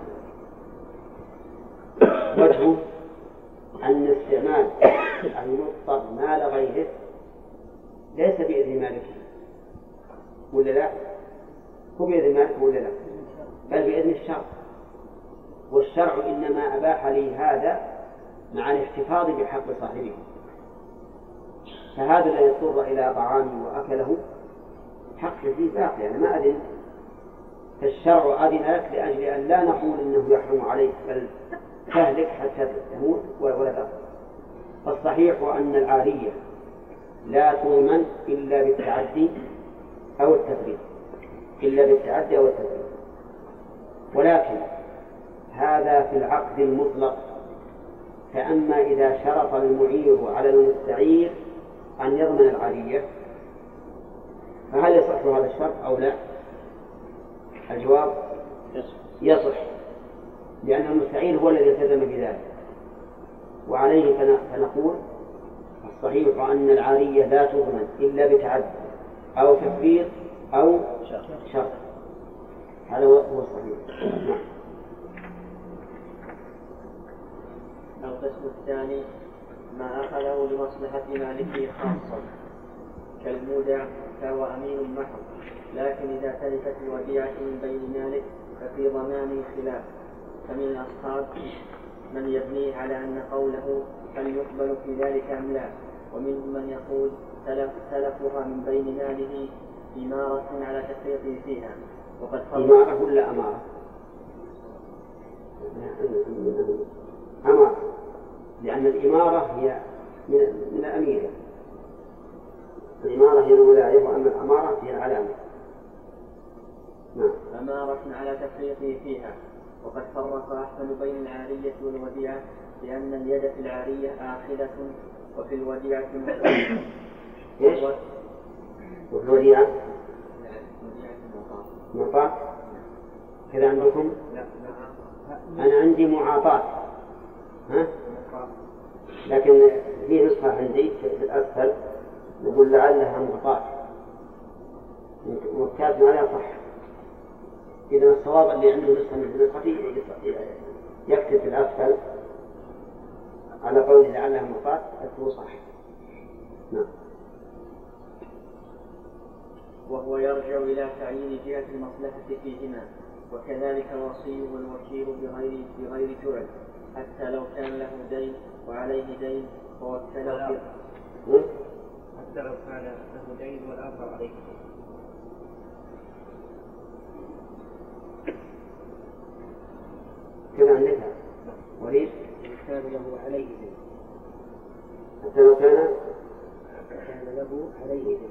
وجهه أن استعمال المضطر مال غيره ليس بإذن مالكه ولا لا؟ هو بإذن مالكه ولا لا؟ بل بإذن الشرع. والشرع إنما أباح لي هذا مع الاحتفاظ بحق صاحبه. فهذا الذي اضطر إلى طعامه وأكله حق فيه باقي. أنا ما أذن فالشرع أذن لك لأجل أن لا نقول إنه يحرم عليك بل تهلك حتى تموت ولا تأخذ. فالصحيح أن العارية لا تضمن إلا بالتعدي أو التفريط إلا بالتعدي أو التفريط. ولكن هذا في العقد المطلق. فأما إذا شرط المعير على المستعير أن يضمن العارية فهل يصح هذا الشرط أو لا؟ الجواب يصح لأن المستعير هو الذي التزم بذلك. وعليه فنقول الصحيح أن العارية لا تضمن إلا بتعدي أو تفريط أو شرط. هذا هو الصحيح. نعم.
القسم الثاني ما أخذه لمصلحة مالكه خاصة كالمودع فهو أمين محض، لكن إذا تلفت الوديعة من بين مالك ففي ضمانه خلاف، فمن الأصحاب من يبنيه على أن قوله هل يقبل في ذلك أم لا، ومنهم من يقول تلف تلفها من بين ماله إمارة على تفريطه فيها. وقد
إمارة ولا أمارة؟ أمارة، لأن الإمارة هي من من الأميرة. الإمارة هي الولاية، وأما الأمارة هي العلامة. نعم.
أمارة على تفريطه فيها. وقد فرق أحسن بين العارية والوديعة، لأن اليد في العارية آخذة وفي الوديعة مطاع.
إيش؟ وفي الوديعة مطاع. كذا عندكم؟
لا.
أنا عندي معاطاة، ها؟ لكن في نسخة عندي في الأسفل نقول لعلها مطاع وكاتب عليها صح. إذا الصواب اللي عنده نسخة من نسختي يكتب في الأسفل على قول لعلها مطاع أكتبه صح. نعم.
وهو يرجع إلى تعيين جهة المصلحة فيهما، وكذلك الوصي والوكيل بغير بغير جعل، حتى لو كان له دين وعليه دين ووكله فيه.
حتى لو كان له دين والآخر عليه دين.
كذا عندك وليد؟
كان له عليه دين.
حتى لو كان
كان له عليه دين.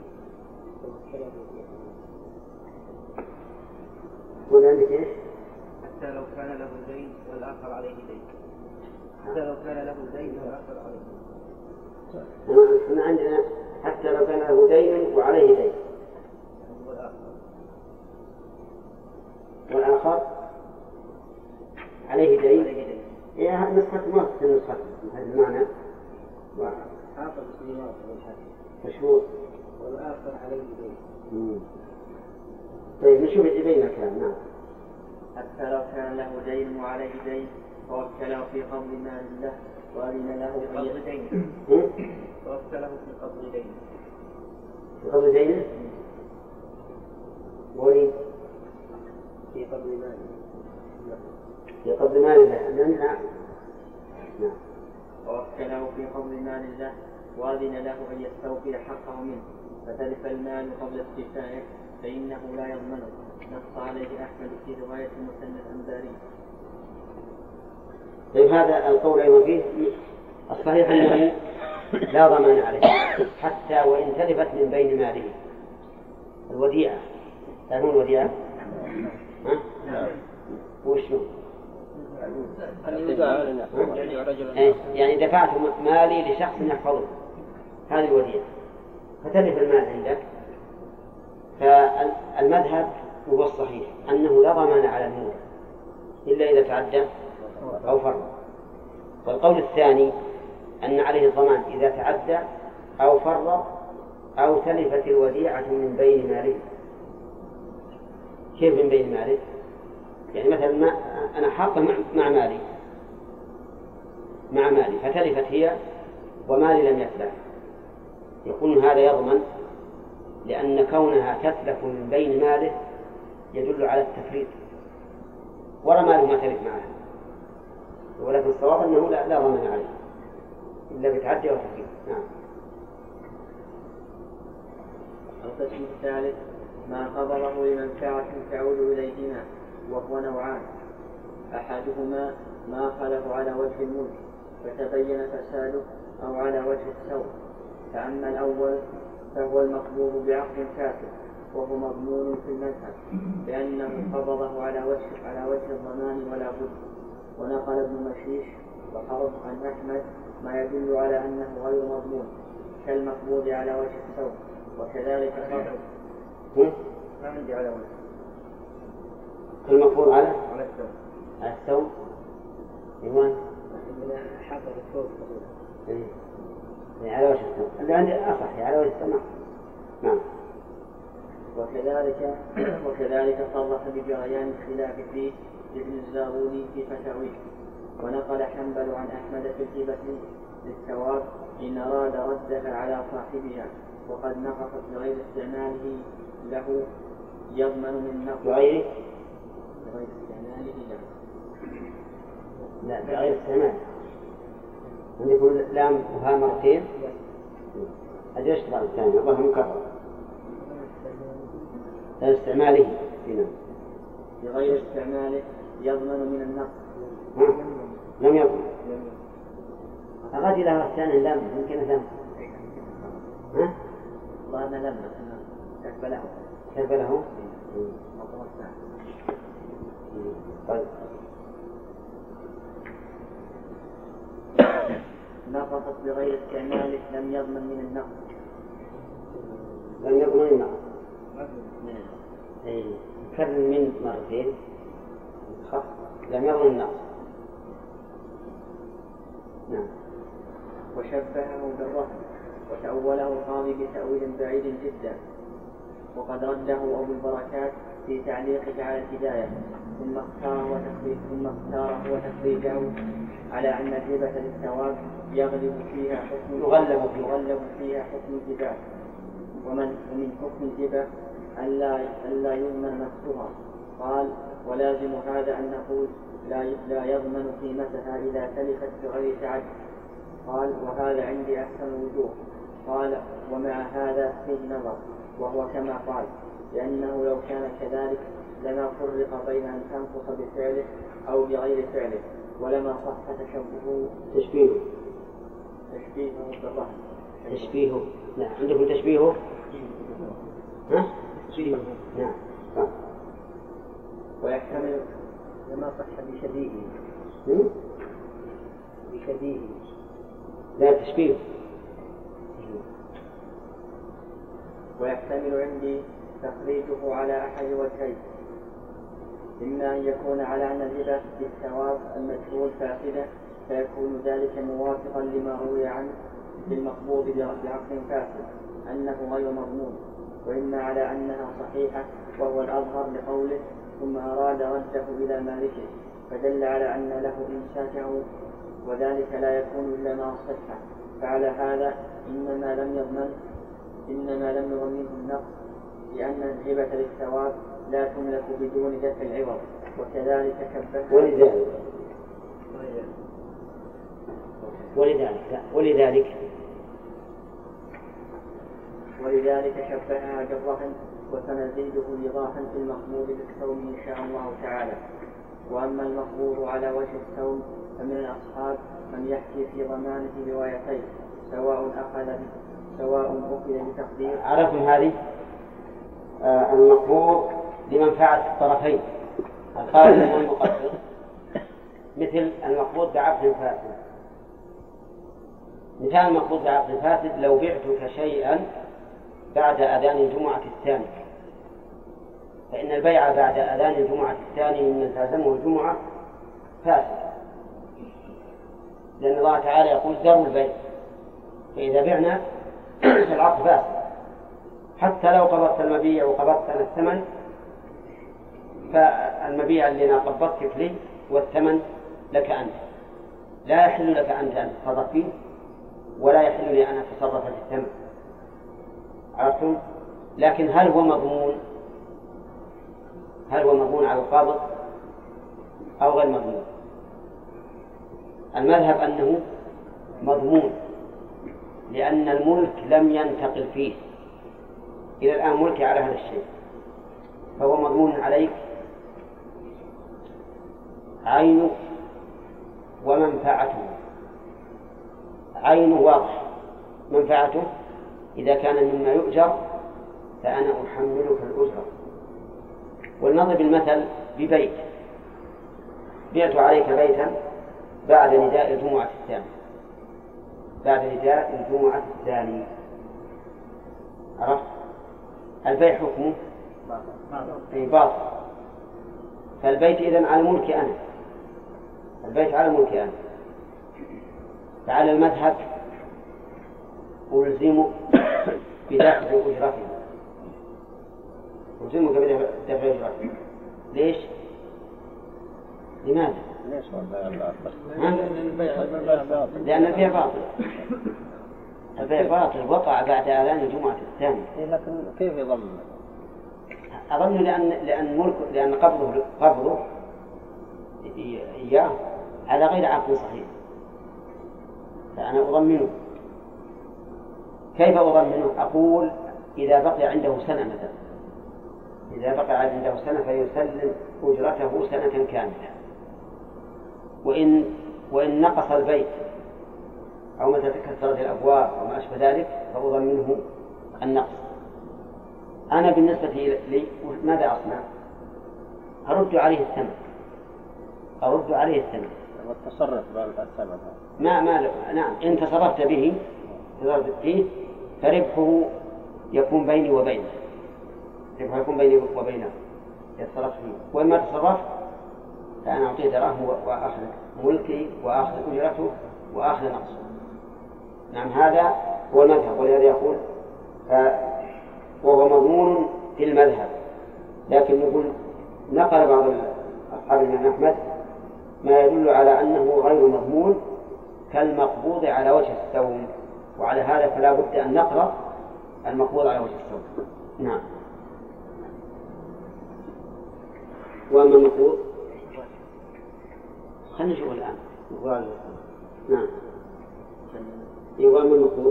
ولا عندك إيش؟
حتى لو كان له دين والآخر عليه دين. حتى لو كان له دين والآخر عليه دين.
احنا عندنا حتى لو كان له دين وعليه دين.
والآخر
والآخر عليه دين.
عليه دين.
إيه هذه نسخة ما في نسخة هذا المعنى.
حافظ سليمان
مشهور.
والآخر عليه دين.
مم. طيب نشوف اللي بين الكلام. نعم.
حتى لو كان له دين وعليه دين ووكله في قبض مال له وأذن له
في قبض دين. ووكله في قبض دين.
في قبض دينه؟ ولي
في قبض مال.
في قبض مال له. نعم. نعم.
ووكله في قبض مال له وأذن له أن يستوفي حقه منه، فتلف المال قبل استيفائه فإنه لا يضمنه. نص عليه أحمد في رواية المسند الأنباري.
طيب هذا القول أيضا فيه الصحيح أنه لا ضمان عليه حتى وإن تلفت من بين ماله. الوديعة تعرفون الوديعة؟ ها؟ وشو؟ يعني دفعت مالي لشخص يحفظه، هذه الوديعة، فتلف المال عندك. فالمذهب هو الصحيح أنه لا ضمان على المول إلا إذا تعدى أو فرط. والقول الثاني أن عليه الضمان إذا تعدى أو فرط أو تلفت الوديعة من بين ماله. كيف من بين ماله؟ يعني مثلا ما أنا حاطة مع مالي مع مالي فتلفت هي ومالي لم يتلف، يكون هذا يضمن، لأن كونها تتلف من بين ماله يدل على التفريط، ولا ماله ما تلف معه. ولكن الصواب أنه لا, لا ضمان عليه إلا بتعدي وتفريط. نعم.
القسم الثالث ما قبضه لمنفعة تعود إليهما، وهو نوعان: أحدهما ما أخذه على وجه الملك فتبين فساده أو على وجه السوء، فأما الأول فهو المقبوض بعقد كافر وهو مضمون في المذهب لأنه قبضه على وجه على وجه الضمان ولا بد. ونقل ابن مشيش وحرب عن أحمد ما يدل على أنه غير مضمون كالمقبوض على وجه السوء، وكذلك قبض
ما عندي على وجه
المقبوض على
على السوء
على السوء. إيمان
حافظ الفوق.
يعني على وجه السماع اللي عندي أصح على وجه السماع. نعم.
وكذلك وكذلك صرح بجريان الخلاف فيه ابن الزاغوني في فتاويه. ونقل حنبل عن أحمد في الهبة للثواب إن أراد ردها على صاحبها وقد نقصت بغير استعماله له يضمن من نقص
بغير
بغير استعماله له.
لا بغير استعمال عندكم لام وها مرتين أجل اشتغل الثاني الله مكرر استعماله هنا
بغير استعماله يضمن من النقص.
لم يضمن أغادي لها الثاني لام يمكن لام ها؟
الله أنا لم كتب له
كتب له طيب
نقصت بغير استعماله لم يضمن من النقص.
لم يضمن النقص أي كرر من مرتين خف لم يضمن النقص. نعم.
وشبهه بالرهن وتأوله القاضي بتأويل بعيد جدا وقد رده أبو البركات في تعليقه على الهداية ثم اختاره وتخريج ثم اختاره وتخريجه على أن الهبة للثواب يغلب فيها حكم
يغلب فيها
يغلب فيها حكم الهبة ومن ومن حكم الهبة ألا ألا يضمن نفسها. قال ولازم هذا أن نقول لا لا يضمن قيمتها إذا تلفت بغير تعد. قال وهذا عندي أحسن الوجوه. قال ومع هذا فيه نظر وهو كما قال لأنه لو كان كذلك لما فرق بين أن تنقص بفعله أو بغير فعله ولما صح تشبهه
تشبيهه
تشبيهه بالرهن
تشبيهه. نعم عندكم تشبيهه ها؟
تشبيهه
نعم.
ويحتمل لما صح بشبيهه بشبيهه
لا تشبيه.
ويحتمل عندي تخريجه على أحد وجهين إما أن يكون على أن الهبة بالثواب المجهول فاسدة فيكون ذلك موافقا لما روي عنه بالمقبوض بعقد فاسد أنه غير مضمون، وإما على أنها صحيحة وهو الأظهر لقوله ثم أراد رده إلى مالكه فدل على أن له إمساكه وذلك لا يكون إلا ما صح. فعلى هذا إنما لم يضمن إنما لم يضمنه النقص لأن الهبة للثواب لا تملك بدون دفع العوض. وكذلك شبهها
ولذلك ولذلك ولذلك
ولذلك شبهها بالرهن وسنزيده إيضاحا في المقبول بالصوم إن شاء الله تعالى. وأما المقبول على وجه الصوم فمن الأصحاب من يحكي في ضمانه روايتين سواء أخذ سواء أخذ بتقدير.
عرفتم هذه آه المقبول لمنفعة الطرفين القائل والمقدر مثل المقبوض بعقد فاسد. مثال المقبوض بعقد فاسد لو بعتك شيئا بعد أذان الجمعة الثاني فإن البيع بعد أذان الجمعة الثاني ممن تلزمه الجمعة فاسد، لأن الله تعالى يقول ذروا البيع، فإذا بعنا فالعقد فاسد حتى لو قبضت المبيع وقبضت الثمن، فالمبيع اللي أنا قبضتك لي والثمن لك أنت، لا يحل لك أنت أن تتصرف فيه ولا يحل لي أن أتصرف في الثمن. عرفتم؟ لكن هل هو مضمون؟ هل هو مضمون على القابض أو غير مضمون؟ المذهب أنه مضمون لأن الملك لم ينتقل فيه إلى الآن ملكي على هذا الشيء، فهو مضمون عليك عينه ومنفعته. عينه واضح، منفعته إذا كان مما يؤجر فأنا أحملك الأجرة. والنظر بالمثل ببيت، بعت عليك بيتا بعد نداء الجمعة الثاني بعد نداء الجمعة الثاني عرفت؟ البيع حكمه في باطل، فالبيت إذن على ملك أنا، البيت على ملك أنا. فعلى المذهب ألزمك بدفع أجرته، ألزمك بدفع أجرته. ليش؟ لماذا؟
ليش والله؟
لأن البيع باطل. البيع باطل وقع بعد أذان الجمعة الثانية.
لكن كيف يضمن؟
أظن لأن لأن ملك لأن قبضه قبضه إياه على غير عقد صحيح، فأنا أضمنه. كيف أضمنه؟ أقول إذا بقي عنده سنة مثلا، إذا بقي عنده سنة فيسلم أجرته سنة كاملة، وإن وإن نقص البيت أو متى تكسرت الأبواب وما أشبه ذلك فأضمنه النقص. أنا بالنسبة لي ماذا أصنع؟ أرد عليه الثمن، أرد عليه الثمن
والتصرف بالثمن.
ما ما نعم، إن تصرفت به تصرفت فيه فربحه يكون بيني وبينه، ربحه يكون بيني وبينه يتصرف فيه. وإما تصرفت فأنا أعطيه دراهم وأخذ ملكي وأخذ أجرته وأخذ نقصه. نعم، هذا هو المذهب، ولهذا يقول وهو مضمون في المذهب. لكن نقول نقل بعض أصحاب الإمام أحمد ما يدل على أنه غير مضمون كالمقبوض على وجه السوم، وعلى هذا فلا بد أن نقرأ المقبوض على وجه السوم. نعم. وأما المقبوض خلنا نشوف الآن. نعم. وأما المقبوض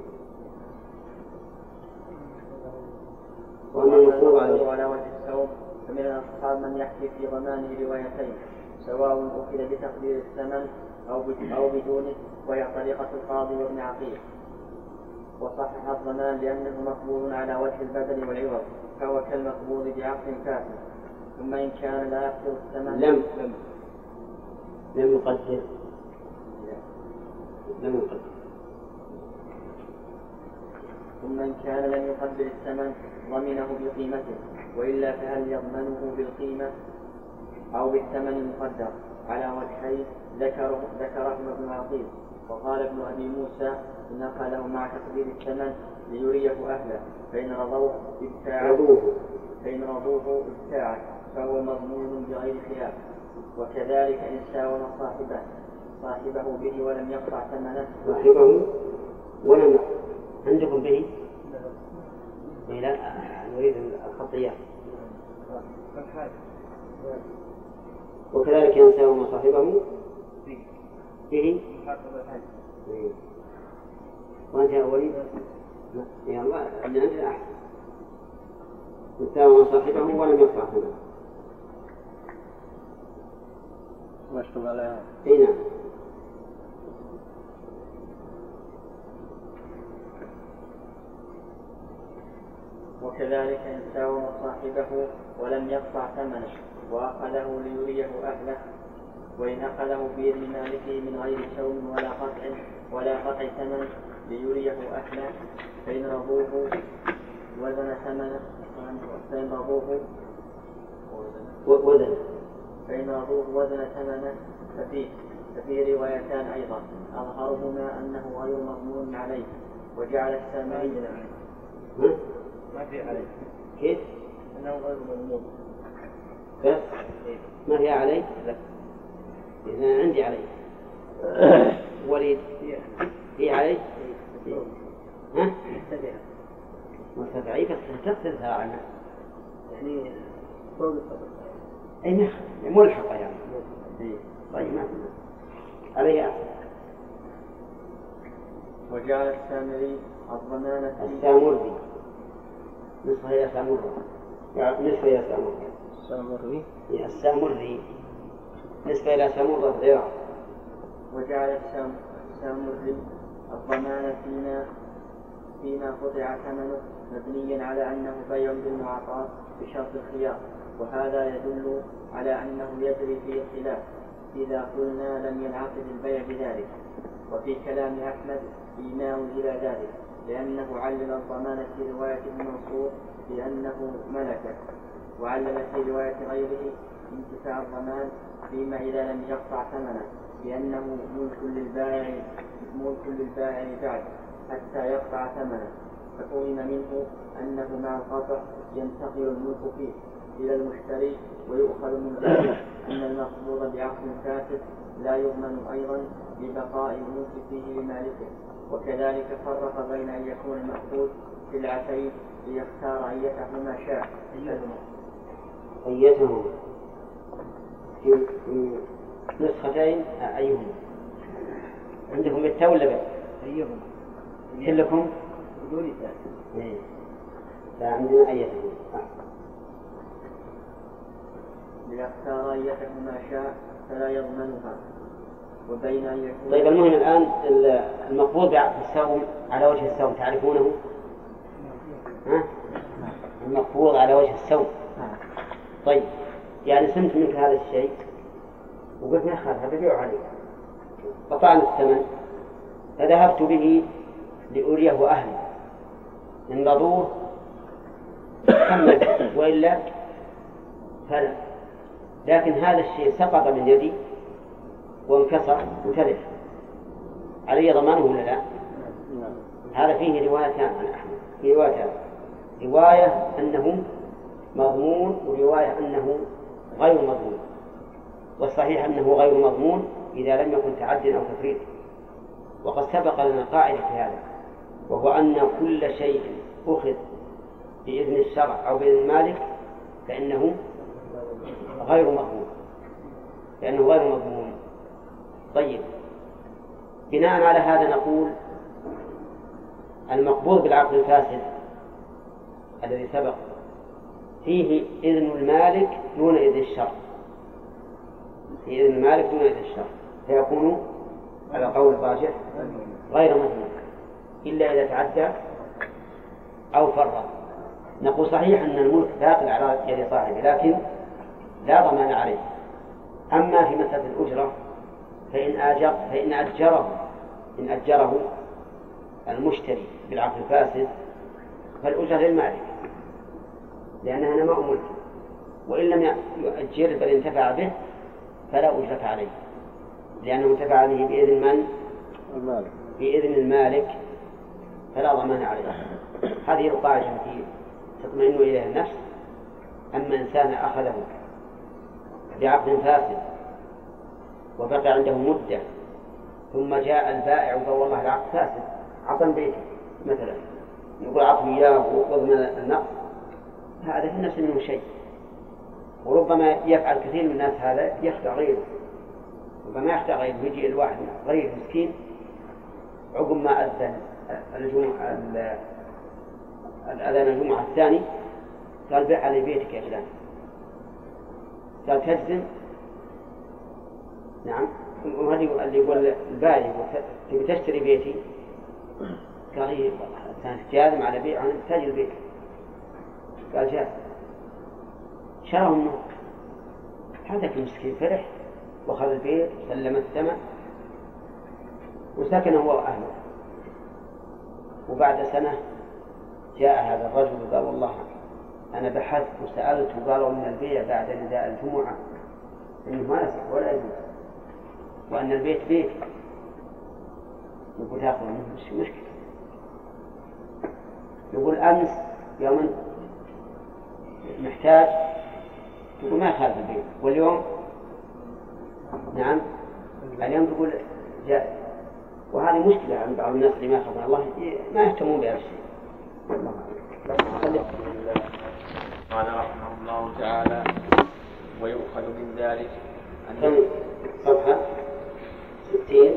وأما المقبوض على وجه السوم فمن الأصحاب من يحكي في ضمانه روايتين، سواء أخذ بتقدير الثمن أو بدونه، وهي طريقة القاضي وابن عقيل. وصحح الضمان لأنه مقبوض على وجه البدل والعوض، فهو كالمقبوض بعقد كافٍ. ثم إن كان لا يقدر الثمن
لم لم لم يقدر لم يقدر
ثم إن كان لم يقدر الثمن ضمنه بقيمته، وإلا فهل يضمنه بالقيمة أو بالثمن المقدر؟ على وجهين ذكره ذكرهما ابن عقيل. وقال ابن أبي موسى نقله مع تقدير الثمن ليريه أهله، فإن رضوه ابتاعه فإن رضوه ابتاعه فهو مضمون بغير خلاف. وكذلك إن ساوم صاحبه صاحبه به ولم يقطع ثمنه
صاحبه ولم يقطع عندكم به؟ لا، نريد الخطيات. وكذلك إن ساوم صاحبه به وأنت يا وليد يا الله من عندنا أحد ساوم صاحبه ولم يقطع ثمنه
مشكلة عليها.
اي نعم.
وكذلك إن ساوم صاحبه ولم يقطع ثمنه وأخذه ليريه أهله، وإن أخذه بإذن مالكه من غير سوم ولا قطع ولا قطع ثمن ليريه أهله، فإن رضوه وزن ثمنه فإن رضوه
وزن
فإن رضوه وزن ثمنه ففيه ففي روايتان أيضا، أظهرهما أنه غير مضمون عليه. وجعل السامعي
ما في عليه.
كيف؟
أنه غير مضمون.
بس ما هي عليه؟ لا، إذا عندي عليه. وليد هي عليه؟ ها؟ مرتفعي بس تفصل ترى عنها.
يعني فوق السطح.
أي نعم، ملحقة يعني. طيب ما عليه أحسن.
وجعل السامري الضمان
السامري نصف هي سامري يعني نصف هي سامري
السامري
السامري نصف إلى سامرة ضياع.
وجعل السامري الضمان فيما فيما قطع ثمنه مبنيا على أنه بيع بالمعاطاة بشرط الخيار، وهذا يدل على أنه يجري فيه الخلاف إذا قلنا لم ينعقد البيع بذلك. وفي كلام أحمد إيماء إلى ذلك، لأنه علل الضمان في رواية المنصور بأنه ملكه، وعلل في رواية غيره انتفاع الضمان فيما إذا لم يقطع ثمنه، لأنه ملك للبائع ملك للبائع بعد، حتى يقطع ثمنه، ففهم منه أنه مع القطع ينتقل الملك فيه إلى المشتري، ويؤخذ من ذلك أن المقبوض بعقد فاسد لا يضمن أيضا لبقاء الملك فيه لمالكه. وكذلك فرق بين أن يكون المقبوض سلعتين ليختار أيتهما شاء.
أيتهما في نسختين أيهما عندكم بالتاء ولا بال؟
أيهما
كلكم
بدون تاء.
إيه. لا عندنا أيتهما.
ليختار أيتهما شاء فلا يضمنها. وبين أن يكون
طيب المهم الآن المقبوض بعقد السوم على وجه السوم تعرفونه؟ ها؟ المقبوض على وجه السوم. طيب يعني سمت منك هذا الشيء وقلت ما أخذها ببيعه عليك، قطعنا الثمن فذهبت به لأريه أهلي إن رضوه كمل وإلا فلا. لكن هذا الشيء سقط من يدي وانكسر وتلف، علي ضمانه ولا لا؟ هذا فيه روايتان عن أحمد، في روايتان، رواية أنه مضمون ورواية أنه غير مضمون. والصحيح أنه غير مضمون إذا لم يكن تعد أو تفريط. وقد سبق لنا قاعدة في هذا، وهو أن كل شيء أخذ بإذن الشرع أو بإذن المالك فإنه غير مضمون، لأنه غير مضمون. طيب بناء على هذا نقول المقبوض بالعقد الفاسد الذي سبق فيه إذن المالك دون إذن الشرع، في إذن المالك دون إذن الشرع، فيكون على قول الراجح غير مضمون إلا إذا تعدى أو فرط. نقول صحيح أن الملك باقي على يد صاحبه لكن لا ضمان عليه. أما في مسألة الأجرة فإن أجر فإن أجره إن أجره المشتري بالعقد الفاسد فالأجرة للمالك لأنها نماء ملك، وإن لم يؤجر بل انتفع به فلا أجرة عليه لأنه انتفع به بإذن من؟
المالك.
بإذن المالك فلا ضمان عليه. هذه القاعدة التي تطمئن إليها النفس. أما إنسان أخذه بعقد فاسد وبقي عنده مدة ثم جاء البائع وقال والله العقد فاسد عطن بيته مثلا، يقول عطني إياه وضمن النقص، هذا في النفس منه شيء. وربما يفعل كثير من الناس هذا يخدع غيره، ربما يخدع غيره، يجي الواحد غير مسكين عقب ما أذن الجمعة الأذان الجمعة الثاني قال بيع علي بيتك يا فلان، قال تجزم؟ نعم. وهذا اللي يقول البائع تبي تشتري بيتي؟ قال إيه والله جازم على بيع أنا محتاج البيت. قال جاز، شراه منه. هذاك المسكين فرح وأخذ البيت وسلم الثمن وسكن هو وأهله. وبعد سنة جاء هذا الرجل وقال والله أنا بحثت وسألت وقالوا من البيع بعد نداء الجمعة إنه ما يصح ولا يجوز وأن البيت بيت. يقول تأخذ منه مش مشكلة. يقول أمس يوم محتاج يقول ما خالف البيت، واليوم نعم اليوم تقول جائز. وهذه مشكلة عند بعض الناس اللي ما خافون الله ما يهتمون بهذا الشيء.
قال رحمه الله تعالى: ويؤخذ من ذلك أن
كم صفحة ستين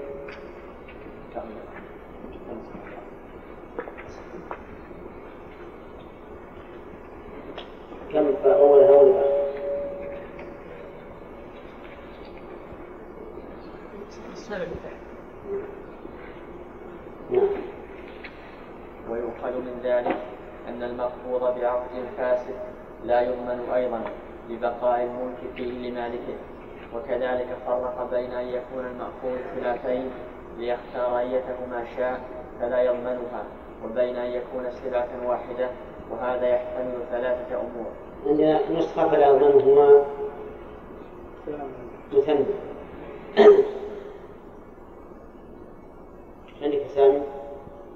كم أول هول نعم.
ويؤخذ من ذلك أن المقبوض بعقد فاسد لا يضمن أيضا لبقاء الملك فيه لمالكه. وكذلك فرق بين أن يكون المأخوذ ثلاثين ليختار أيتهما شاء فلا يضمنها، وبين أن يكون سلعة واحدة، وهذا يحتمل ثلاثة أمور.
عندنا نسخة فلا يضمنهما مثنى. عندك سامي؟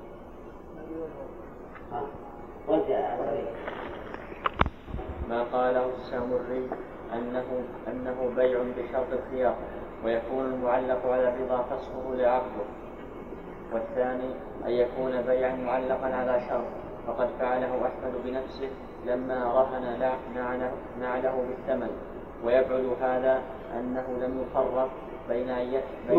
ما قاله السامري أنه أنه بيع بشرط الخيار، ويكون المعلق على الرضا فسخه لعقده. والثاني أن يكون بيعا معلقا على شرط، فقد فعله أحمد بنفسه لما رهن نعله, نعله بالثمن. ويبعد هذا أنه لم يفرق بين أن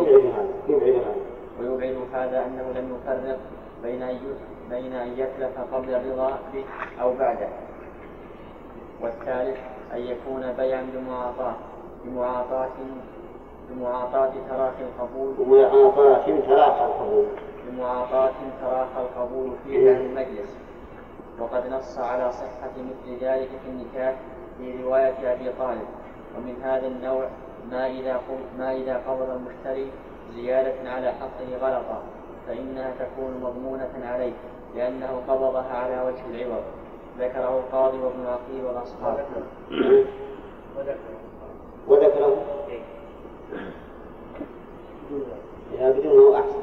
ويبعد هذا أنه لم يفرق بين أن بين أن يتلف قبل الرضا به أو بعده. والثالث أن يكون بيعا بمعاطاة بمعاطاة بمعاطاة تراخي القبول
بمعاطاة تراخى القبول
بمعاطاة تراخى القبول فيه عن المجلس. وقد نص على صحة مثل ذلك في النكاح في رواية أبي طالب. ومن هذا النوع ما إذا ما إذا قبض المشتري زيادة على حقه غلطا فإنها تكون مضمونة عليه لأنه قبضها على وجه العوض. ذكره القاضي وابن عقيل والأصحاب.
وذكره إذا بدونه أحسن.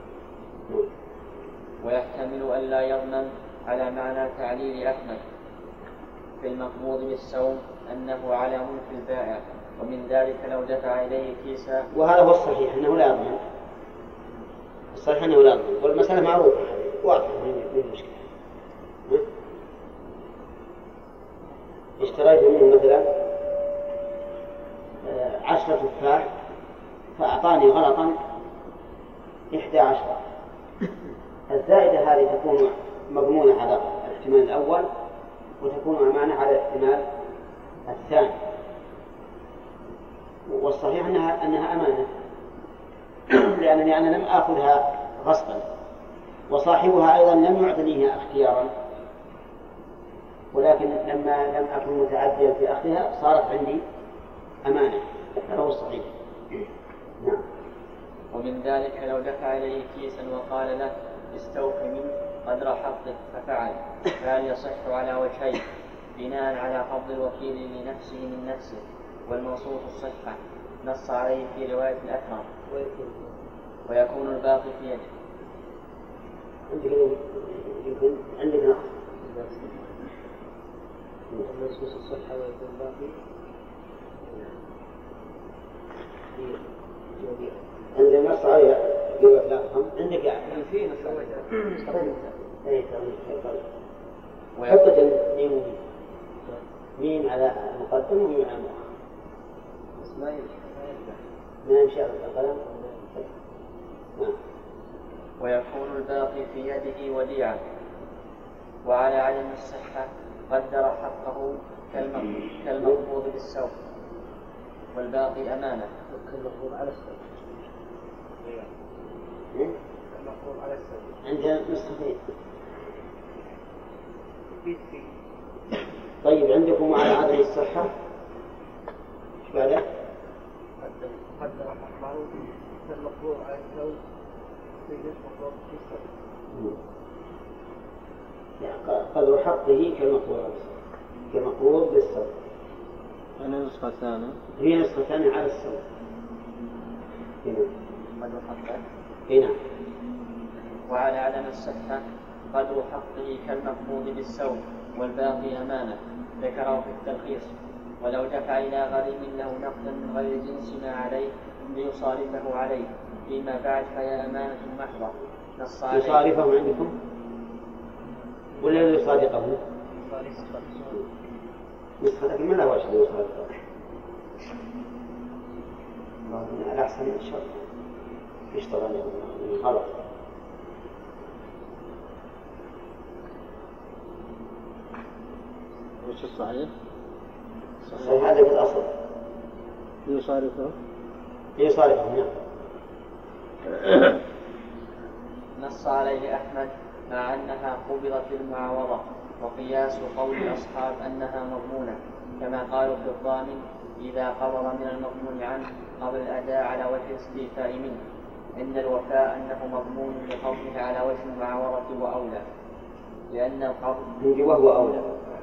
ويحتمل أن لا يضمن على معنى تعليل أحمد في المقبوض بالسوم أنه على ملك البائع، ومن ذلك لو دفع إليه كيسا.
وهذا هو الصحيح أنه لا يضمن. الصحيح أنه لا يضمن، والمسألة معروفة واضحة من المشكلة. اشتريت منه مثلا عشرة تفاح فأعطاني غلطا إحدى عشرة. الزائدة هذه تكون مضمونة على الاحتمال الأول وتكون أمانة على الاحتمال الثاني. والصحيح أنها أنها أمانة لأنني أنا لم آخذها غصبا، وصاحبها أيضا لم يعطنيها اختيارا، ولكن لما لم أكن متعديا في أخذها صارت عندي أمانة. هذا هو الصحيح. نعم.
ومن ذلك لو دفع إليه كيسا وقال له استوف منه قدر حقك ففعل، فهل يصح على وجهين بناء على قبض الوكيل لنفسه من نفسه والموصوف الصحة نص عليه في رواية الأكرم، ويكون الباقي في يده.
عندك يمكن عندك نقص.
الموصوف الصحة ويكون الباقي
عند النص عليها رواية الأكرم عندك يعني
في نص
اي تمام. وحطت مين ومين مين على المقدم ومين على المؤخر،
بس ما يمشي
ما يمشي على القلم. نعم.
ويكون الباقي في يده وديعا. وعلى عدم الصحة قدر حقه كالمقبوض بالسوق، والباقي أمانة.
كالمقبوض على السوق. المقبوض على السوق.
عندنا نسختين. طيب عندكم على عدم الصحة ايش بعده؟
قدر حقه كالمقبوض على السوق مقبوض في السوق.
يعني قدر حقه كالمقبوض كالمقبوض بالسوق.
أنا نسخة ثانية.
هي نسخة ثانية على السوق. هنا.
قدر حقه.
هنا.
وعلى عدم الصحة قدر حقه كالمقبوض بالسوق والباقي أمانة. ذكره في التلخيص. ولو دفع إلى غريم له نقدا من غير جنس ما عليه ليصارفه عليه فيما بعد فهي أمانة محضة. نص عليه.
يصارفه عندكم ولا يصادقه؟ نسختك من لا وجه يصادقه. الأحسن إن شاء الله يشتغل غلط.
وش الصحيح؟
صحيح هذا في الأصل.
يصارفه؟
يصارفه نعم.
نص عليه أحمد مع أنها قبضت للمعاوضة، وقياس قول الأصحاب أنها مضمونة، كما قالوا في الضامن إذا قبض من المضمون عنه قبل الأداء على وجه الاستيفاء منه، إن الوفاء أنه مضمون لقوله على وجه المعاوضة وأولى، لأن القبض
وهو أولى.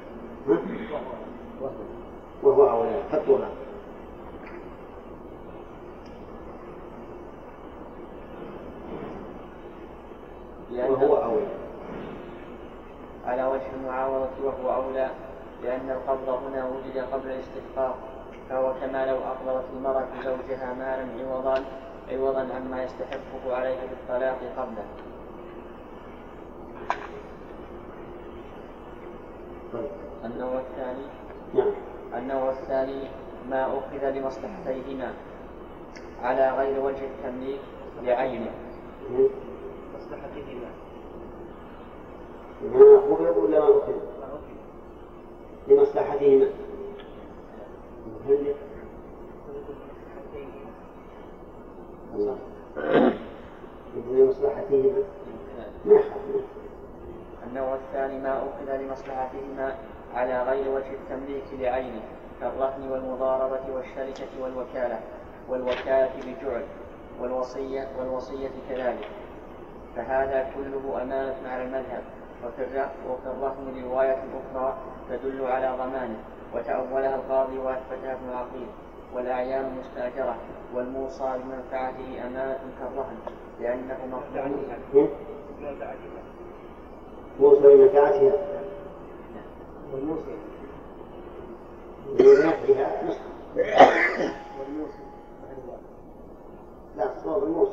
وهو أولى حطوها.
وهو أولى على وجه المعاوضة وهو أولى لأن القبض هنا وجد قبل الاستحقاق، فهو كما لو أقبضت المرأة زوجها مالا عوضا عوضا عما يستحقه عليه بالطلاق قبله. النوع الثاني النوع الثاني ما أخذ لمصلحتيهما على غير وجه التمليك لعينه.
مصلحتهما
ما أخذ ولا ما أخذ؟ لمصلحتهما. لمصلحتهما.
النوع الثاني ما أخذ لمصلحتهما على غير وجه التمليك لعينه كالرهن والمضاربة والشركة والوكالة والوكالة بجعل والوصية والوصية كذلك، فهذا كله أمانة على المذهب. وفي الرهن رواية أخرى تدل على ضمانه وتأولها القاضي وأثبتها ابن عقيل. والأعيان مستأجرة والموصى بمنفعته أمانة كالرهن لأنه مقبول
موصى بمنفعتها
والموصي
بنفعها والموصي لا صوب الموصى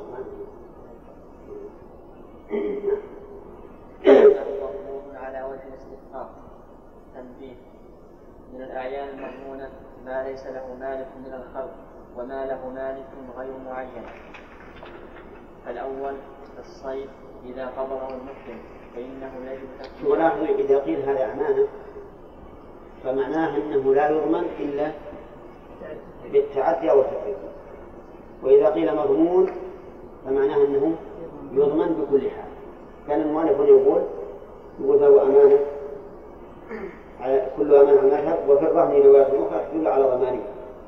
مضمون على وجه الاستحقاق. تنبيه: من الأعيان المضمونة ما ليس له مالك من الخلق وما له مالك غير معين. الأول الصيد إذا قبضه المسلم فإنه يجب تكفيره.
ولاحظوا إذا قيل هذا أمانة فمعناه أنه لا يضمن إلا بالتعدي أو التفريط، وإذا قيل مضمون فمعناه أنه يضمن بكل حال. كان المؤلف يقول يقول فهو أمانة على كل أمانة على المذهب. وفي الرهن رواية أخرى تدل على ضمانه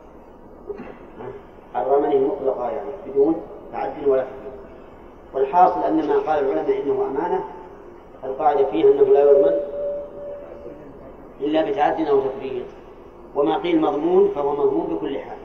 على ضمانه مطلقة يعني بدون تعدي ولا تفريط. والحاصل أن ما قال العلماء إنه أمانة القاعدة فيه أنه لا يضمن إلا بتعد أو تفريط، وما قيل مضمون فهو مضمون بكل حال.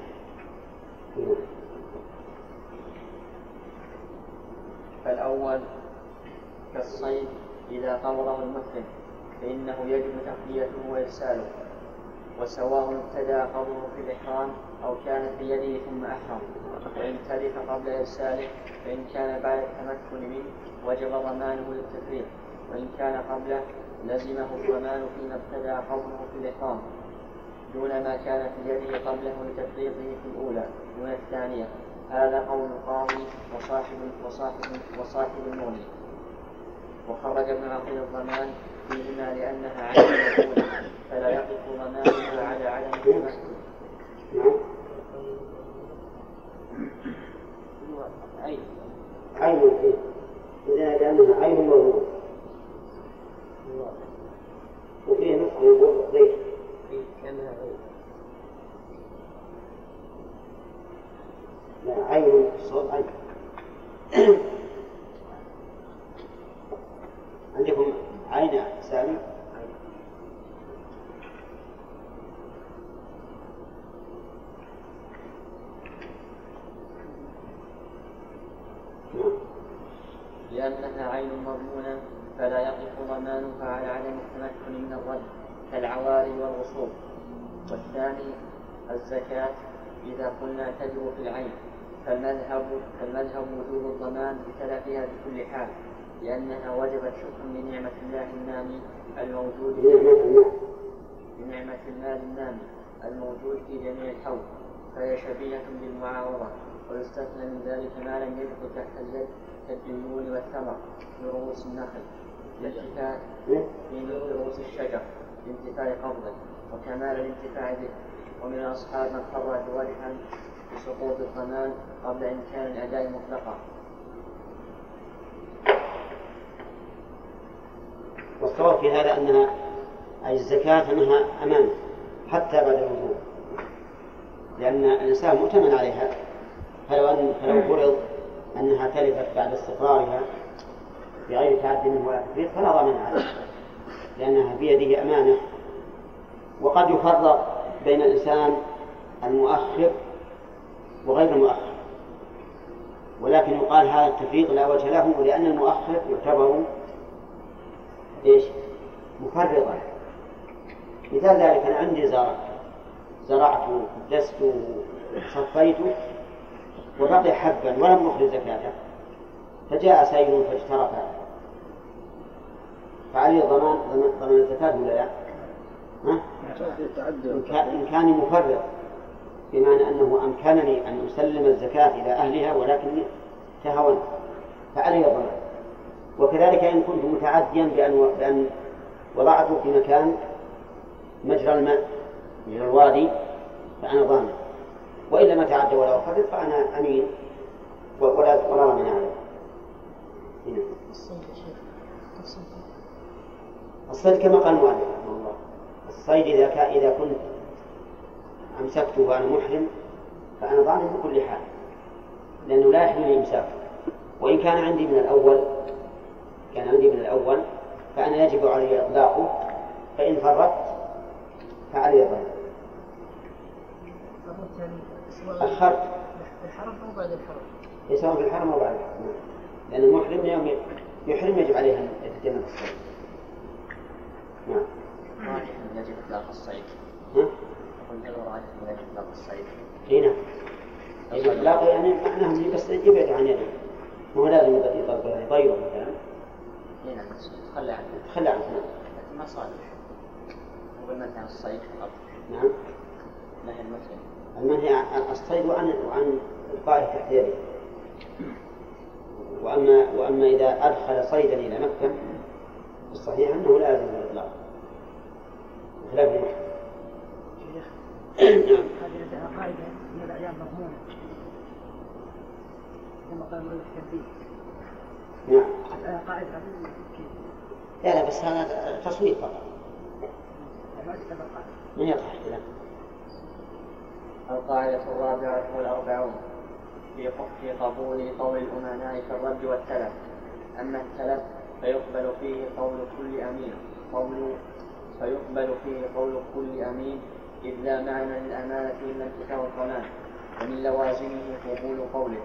فالأول كالصيد إذا قبضه المسلم فإنه يجب تخليته وإرساله، وسواء ابتدى قبضه في الإحرام أو كان في يده ثم أحرم، فإن تلف قبل إرساله فإن كان بعد التمكن منه وجب ضمانه للتفريط، وإن كان قبله لزمه الضمان فيما ابتدى قبضه في الإحرام دون ما كان في يده قبله لتفريطه في الأولى دون الثانية. هذا قول القاضي وصاحب وصاحب وصاحب المولي. وخرج ابن عقيل الضمان فيهما لأنها عين مقبولة فلا يقف ضمانها على عدم التمكن.
عين عين إذا لأنها عين مضمونة. وفيه نسخة يقول ضيف
كأنها
لا عين الصوت عين. عندكم عين سالم؟
لأنها عين مضمونة فلا يقف ضمانها على عدم التمكن من الرد كالعواري والغصوب. والثاني الزكاة إذا قلنا تجب في العين فالمذهب فالمذهب وجوب الضمان بتلفها بكل حال لأنها وجبت شكرا لنعمة الله النامي الموجود بنعمة المال النامي الموجود في جميع الحول، فهي شبيهة بالمعاوضة. ويستثنى من ذلك ما لم يدخل تحت اليد كالديون والثمر برؤوس النخل لانتفاع من رؤوس الشجر لانتفاع قبضه وكمال الانتفاع به. ومن الأصحاب من خرج وجها بسقوط الضمان قبل إمكان الأداء مطلقا.
والصواب في هذا أنها أي الزكاة أنها أمانة حتى بعد الوجوب، لأن الإنسان مؤتمن عليها، فلو أن فلو فرض أنها تلفت بعد استقرارها بغير تعد منه ولا تفريط فلا ضمان عليها، لأنها بيده أمانة. وقد يفرق بين الإنسان المؤخر وغير المؤخر، ولكن يقال هذا التفريط لا وجه له، لأن المؤخر يعتبر إيش؟ مفرطا مثال ذلك أنا عندي زرع زرعته دسته صفيته وبقي حبا ولم أخرج زكاته، فجاء سيل فاجترفه، فعلي ضمان ضمان الزكاة ولا لا؟ ها؟ إن كان مفرط بمعنى أنه أمكنني أن أسلم الزكاة إلى أهلها ولكن تهاونت فعلي ضمان. وكذلك إن كنت متعديا بأن بأن وضعته في مكان مجرى الماء مجرى الوادي فأنا ضامن، وإلا ما تعدى ولا أفرط فأنا أمين ولا ولا ضامن عليه. الصيد كما قال المؤلف رحمه الله، الصيد إذا كان إذا كنت أمسكته وأنا محرم فأنا ضامن بكل حال، لأنه لا يحل لي إمساكه. وإن كان عندي من الأول كان عندي من الأول فأنا يجب علي إطلاقه، فإن فرطت فعلي ضمان. أخرت
الحرم أو بعد الحرم؟
سواء في الحرم أو بعد الحرم، لأن المحرم يوم يحرم يجب عليه أن يتجنب الصيد. نعم.
راجح أن يجب إطلاق الصيد.
ها؟
قلت له راجح أن يجب إطلاق الصيد.
إيه نعم. يجب إطلاقه يعني معناه بس يبعد عن يده، مو لازم يطلق يضيره مثلا.
إيه نعم. تخلى عنه.
تخلى عنه.
لكن ما صالح. هو المنهي عن الصيد فقط.
نعم.
نهي المسلم.
المنهي عن الصيد وعن وعن إلقائه تحت يده. وأما وأما إذا أدخل صيدا إلى مكة الصحيح أنه لا يلزم الإطلاق بخلاف المحرم.
نعم. هذه لديها قاعدة من الأعيان مضمونة كما قال مؤلف التنبيه.
نعم.
قاعدة
لا لا بس هذا تصوير فقط. من يقع احتلال.
القاعدة الرابعة والأربعون في في قبول قول الأمناء في الرد والتلف. أما التلف فيقبل فيه قول كل أمين قول فيقبل فيه قول كل أمين إذ لا معنى للأمانة إلا انتفاء الضمان، ومن لوازمه قبول قوله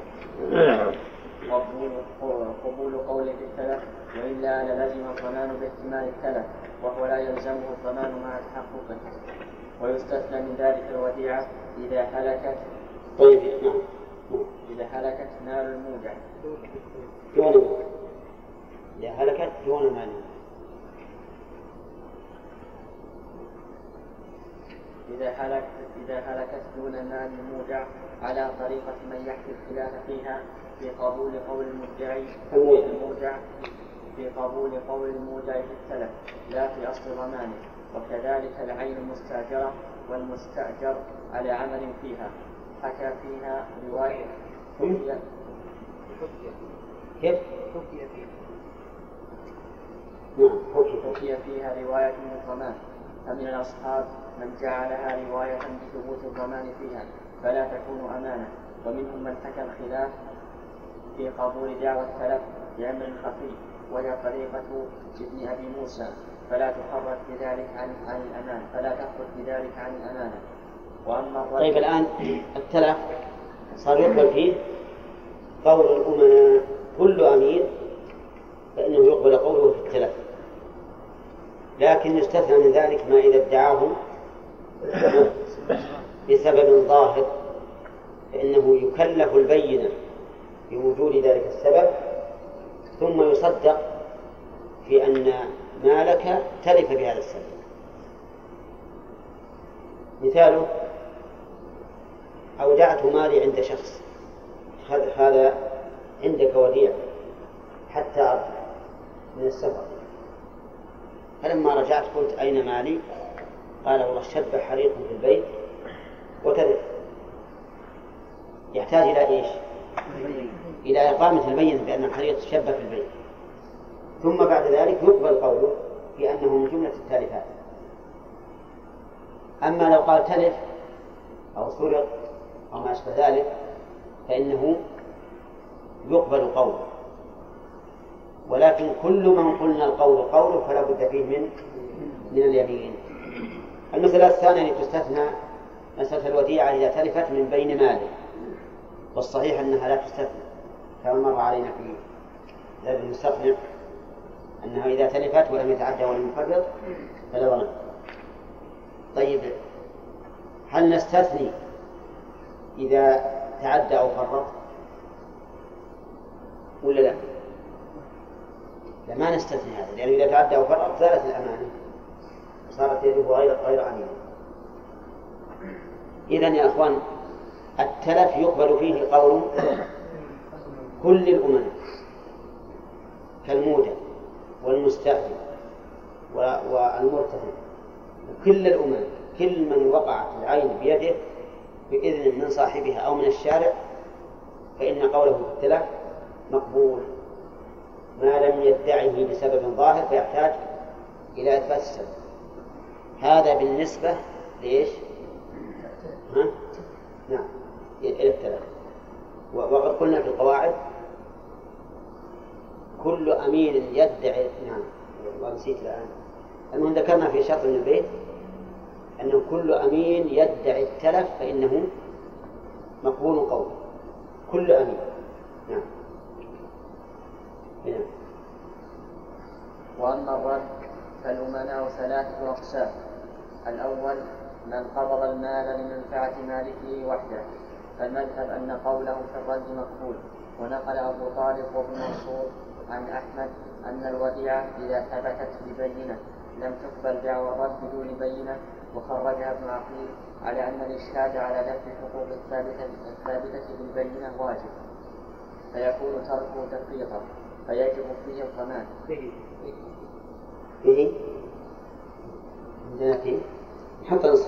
قبول قوله في التلف، وإلا للزم الضمان باحتمال التلف وهو لا يلزمه الضمان مع تحققه. ويستثنى من ذلك الوديعة إذا هلكت
طيب نعم.
إذا هلكت نار الموجع
دون مال. إذا هلكت دون مال.
إذا هلكت إذا هلكت دون مال الموجع على طريقة من يحكي الخلاف فيها في قبول قول المدعي الموجع في قبول قول الموجع في التلف لا في أصل ضمانه. وكذلك العين المستأجرة والمستأجر على عمل فيها حكى فيها رواية
كيف؟
حكي فيها
نعم
حكي فيها رواية من الضمان، فمن الأصحاب من جعلها رواية بثبوت الضمان فيها فلا تكون أمانة، ومنهم من حكى الخلاف في قبول دعوى التلف بأمر خفي وهي طريقة ابن أبي موسى فلا تخرج بذلك عن عن الأمانة فلا تخرج بذلك عن الأمانة. وأما
طيب الآن التلف صار يقبل فيه قول الأمناء كل أمين فإنه يقبل قوله في التلف، لكن يستثنى من ذلك ما إذا ادعاه بسبب ظاهر فإنه يكلف البينة بوجود ذلك السبب ثم يصدق في أن مالك تلف بهذا السبب. مثاله أودعت مالي عند شخص هذا عندك وديع حتى أرجع من السفر، فلما رجعت قلت أين مالي؟ قال والله شب حريق في البيت وتلف. يحتاج إلى إيش؟ إلى إقامة البينة بأن الحريق شب في البيت، ثم بعد ذلك يقبل قوله في أنه من جملة التالفات. أما لو قال تلف أو سرق أو ما أشبه ذلك فإنه يقبل قوله، ولكن كل من قلنا القول قوله فلا بد فيه من من اليمين. المسألة الثانية التي تستثنى مسألة الوديعة إذا تلفت من بين ماله، والصحيح أنها لا تستثنى كما مر علينا في ذلك المستثنى أنها إذا تلفت ولم يتعدى ولم يفرط فلا ضمان. طيب هل نستثني إذا تعدى أو فرط ولا لا؟ لما نستثني هذا، لأن إذا تعدى أو فرط زالت الأمانة صارت يده غير غير أمينة. إذن يا أخوان التلف يقبل فيه قول كل الأمم كالمودع والمستأذن والمرتهن، كل الأمم، كل من وقعت العين بيده بإذن من صاحبها أو من الشارع فإن قوله في التلف مقبول ما لم يدعه بسبب ظاهر فيحتاج إلى إثبات السبب. هذا بالنسبة ليش؟ ها؟ نعم إلى التلف. وقد قلنا في القواعد كل أمير يدعي، نعم ونسيت الآن، المهم ذكرنا في شرط من البيت أنه كل أمين يدعي التلف فإنه مقبول قوله، كل أمين. نعم. نعم.
وأما الرد فالأمناء ثلاثة أقسام: الأول من قبض المال لمنفعة مالكه وحده، فالمذهب أن قوله في الرد مقبول. ونقل أبو طالب وابن منصور عن أحمد أن الوديعة إذا ثبتت ببينة لم تقبل دعوى الرد بدون بينة، وخرجها ابن عقيل على أن الإشهاد على دفع الحقوق الثابتة الثابتة بالبينة واجب، فيكون تركه تفريطا فيجب فيه الضمان.
فيه عندنا فيه حتى نصف.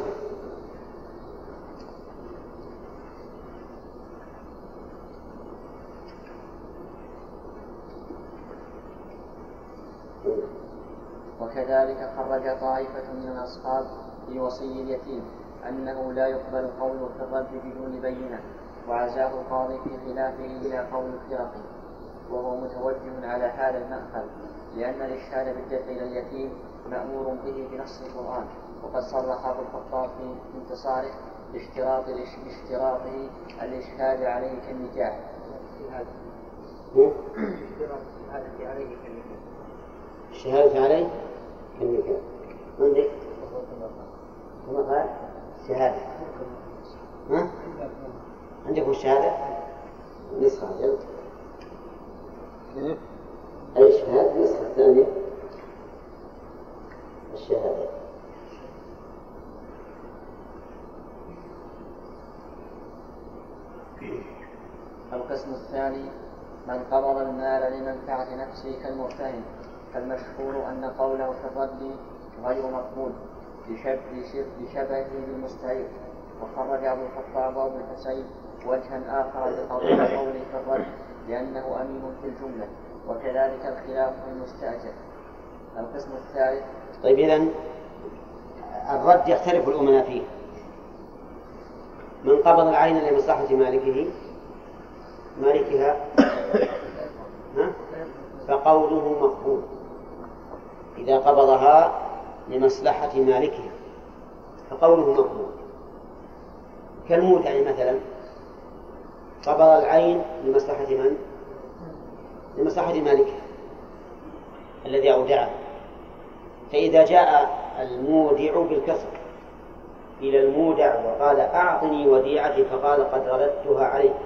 وكذلك خرج طائفة من الأصحاب في وصي اليتيم أنه لا يقبل قوله في الرد بدون بينة، وعزاه القاضي في خلافه إلى قول الفرقي، وهو متوجه على حال المأخذ، لأن الإشهاد بالدفع إلى اليتيم مأمور به بنص القرآن، وقد صرح أبو الخطاب في انتصاره باشتراط باشتراطه الإشهاد عليه كالنكاح.
الشهادة عليه كالنكاح.
الشهادة عليه كالنكاح. عندك؟ كما قال شهادة. ها؟ عندكم الشهادة؟ نسخة جلد. أي الشهادة نسخة الثانية الشهادة.
القسم الثاني من قبض المال لمنفعة نفسه كالمرتهن، فالمشهور أن قوله في الرد غير مقبول لشبهه بالمستعير. وخرج أبو الخطاب وأبو الحسين وجها آخر لقوله في الرد لأنه أمين في الجملة، وكذلك الخلاف في المستأجر. القسم الثالث.
طيب إذن الرد يختلف الأمناء فيه. من قبض العين لمصلحة مالكه مالكها فقوله مقبول إذا قبضها لمصلحة مالكها فقوله مقبول. كالمودع مثلا قبض العين لمصلحة من؟ لمصلحة مالكها الذي أودعه، فإذا جاء المودع بالكسر إلى المودع وقال أعطني وديعتي فقال قد رددتها عليك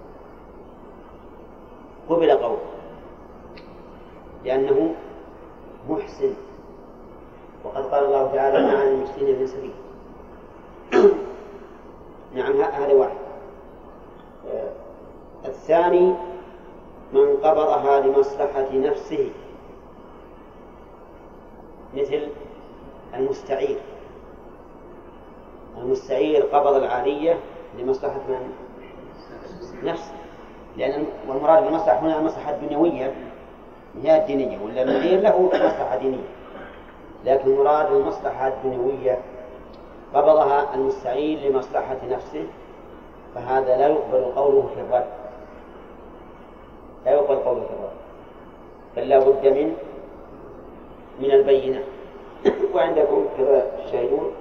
قبل قول لأنه محسن، وقد قال الله تعالى ما على المحسنين من سبيل. نعم هذا واحد. آه الثاني من قبضها لمصلحة نفسه مثل المستعير. المستعير قبض العارية لمصلحة من؟ نفسه، لأن والمراد بالمصلحة هنا المصلحة الدنيوية هي الدينية، ولا المعير له مصلحة دينية، لكن المراد المصلحة الدنيوية قبضها المستعير لمصلحة نفسه، فهذا لا يقبل قوله في الرد، لا يقبل قوله في الرد، بل لا بد من من البينة. وعندكم كذا الشاهدون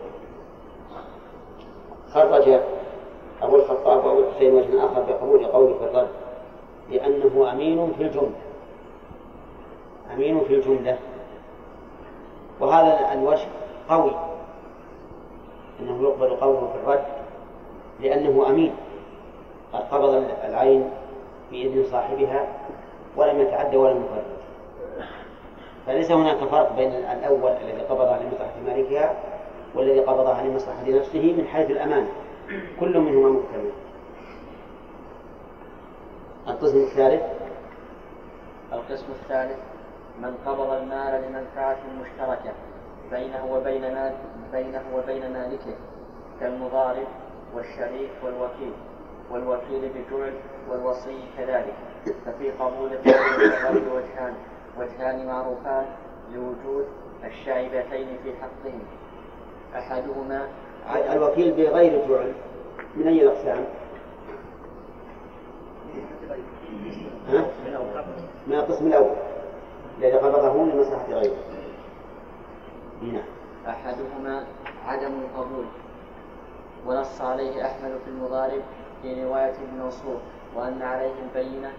خرج أبو الخطاب وأبو الحسين وجه آخر بقبول قوله في الرد لأنه أمين في الجملة، أمين في الجملة، وهذا الوجه قوي أنه يقبل قوله في الرد لأنه أمين، قد قبض العين بإذن صاحبها ولم يتعدى ولم يفرط. فليس هناك فرق بين الأول الذي قبضها لمصلحة مالكها والذي قبضها لمصلحة نفسه من حيث الأمانة، كل منهما مكتمل. القسم الثالث
القسم الثالث من قبض المال لمنفعة مشتركة بينه وبين مال بينه وبين مالكه كالمضارب والشريك والوكيل، والوكيل بجعل والوصي كذلك. ففي قبول القول وجهان وجهان معروفان لوجود الشائبتين في حقهم. أحدهما
الوكيل بغير جعل من أي الأقسام؟ من القسم الأول الذي قبضه لمصلحة غيره. هنا
أحدهما عدم القبول، ونص عليه أحمد في المضارب في رواية ابن منصور، وأن عليه البينة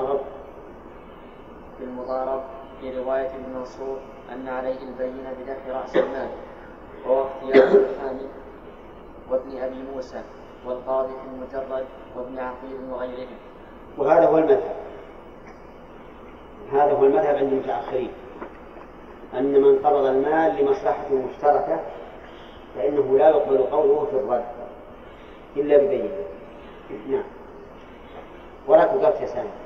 في المضارب في رواية ابن منصور أن عليه البينة بدفع رأس المال، وهو اختيار الحامد وابن أبي موسى والقاضي في المجرد وابن عقيل وغيرهم.
وهذا هو المذهب هذا هو المذهب عند المتأخرين، أن من قبض المال لمصلحة مشتركة فإنه لا يقبل قوله في الرد إلا ببينة. نعم. ولا تقف يا سامي.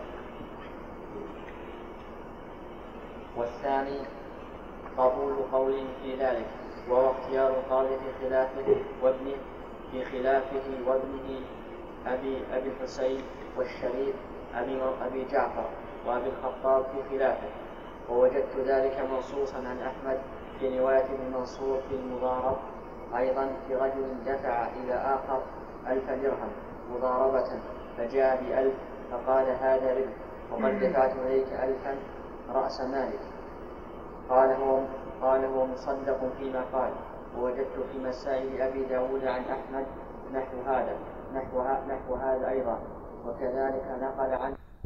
والثاني قبول قول في ذلك، وهو اختيار القاضي في خلافه وابنه في خلافه وابنه أبي أبي الحسين والشريف أبي أبي جعفر وأبي الخطاب في خلافه. ووجدت ذلك منصوصا عن أحمد في رواية ابن منصور في المضارب أيضا في رجل دفع إلى آخر ألف درهم مضاربة فجاء بألف فقال هذا ربح وقد دفعت إليك ألفا رأس مالك. قال هو قال هو مصدق فيما قال. ووجدت في مسائل أبي داود عن أحمد نحو هذا نحو, نحو هذا أيضا، وكذلك نقل عنه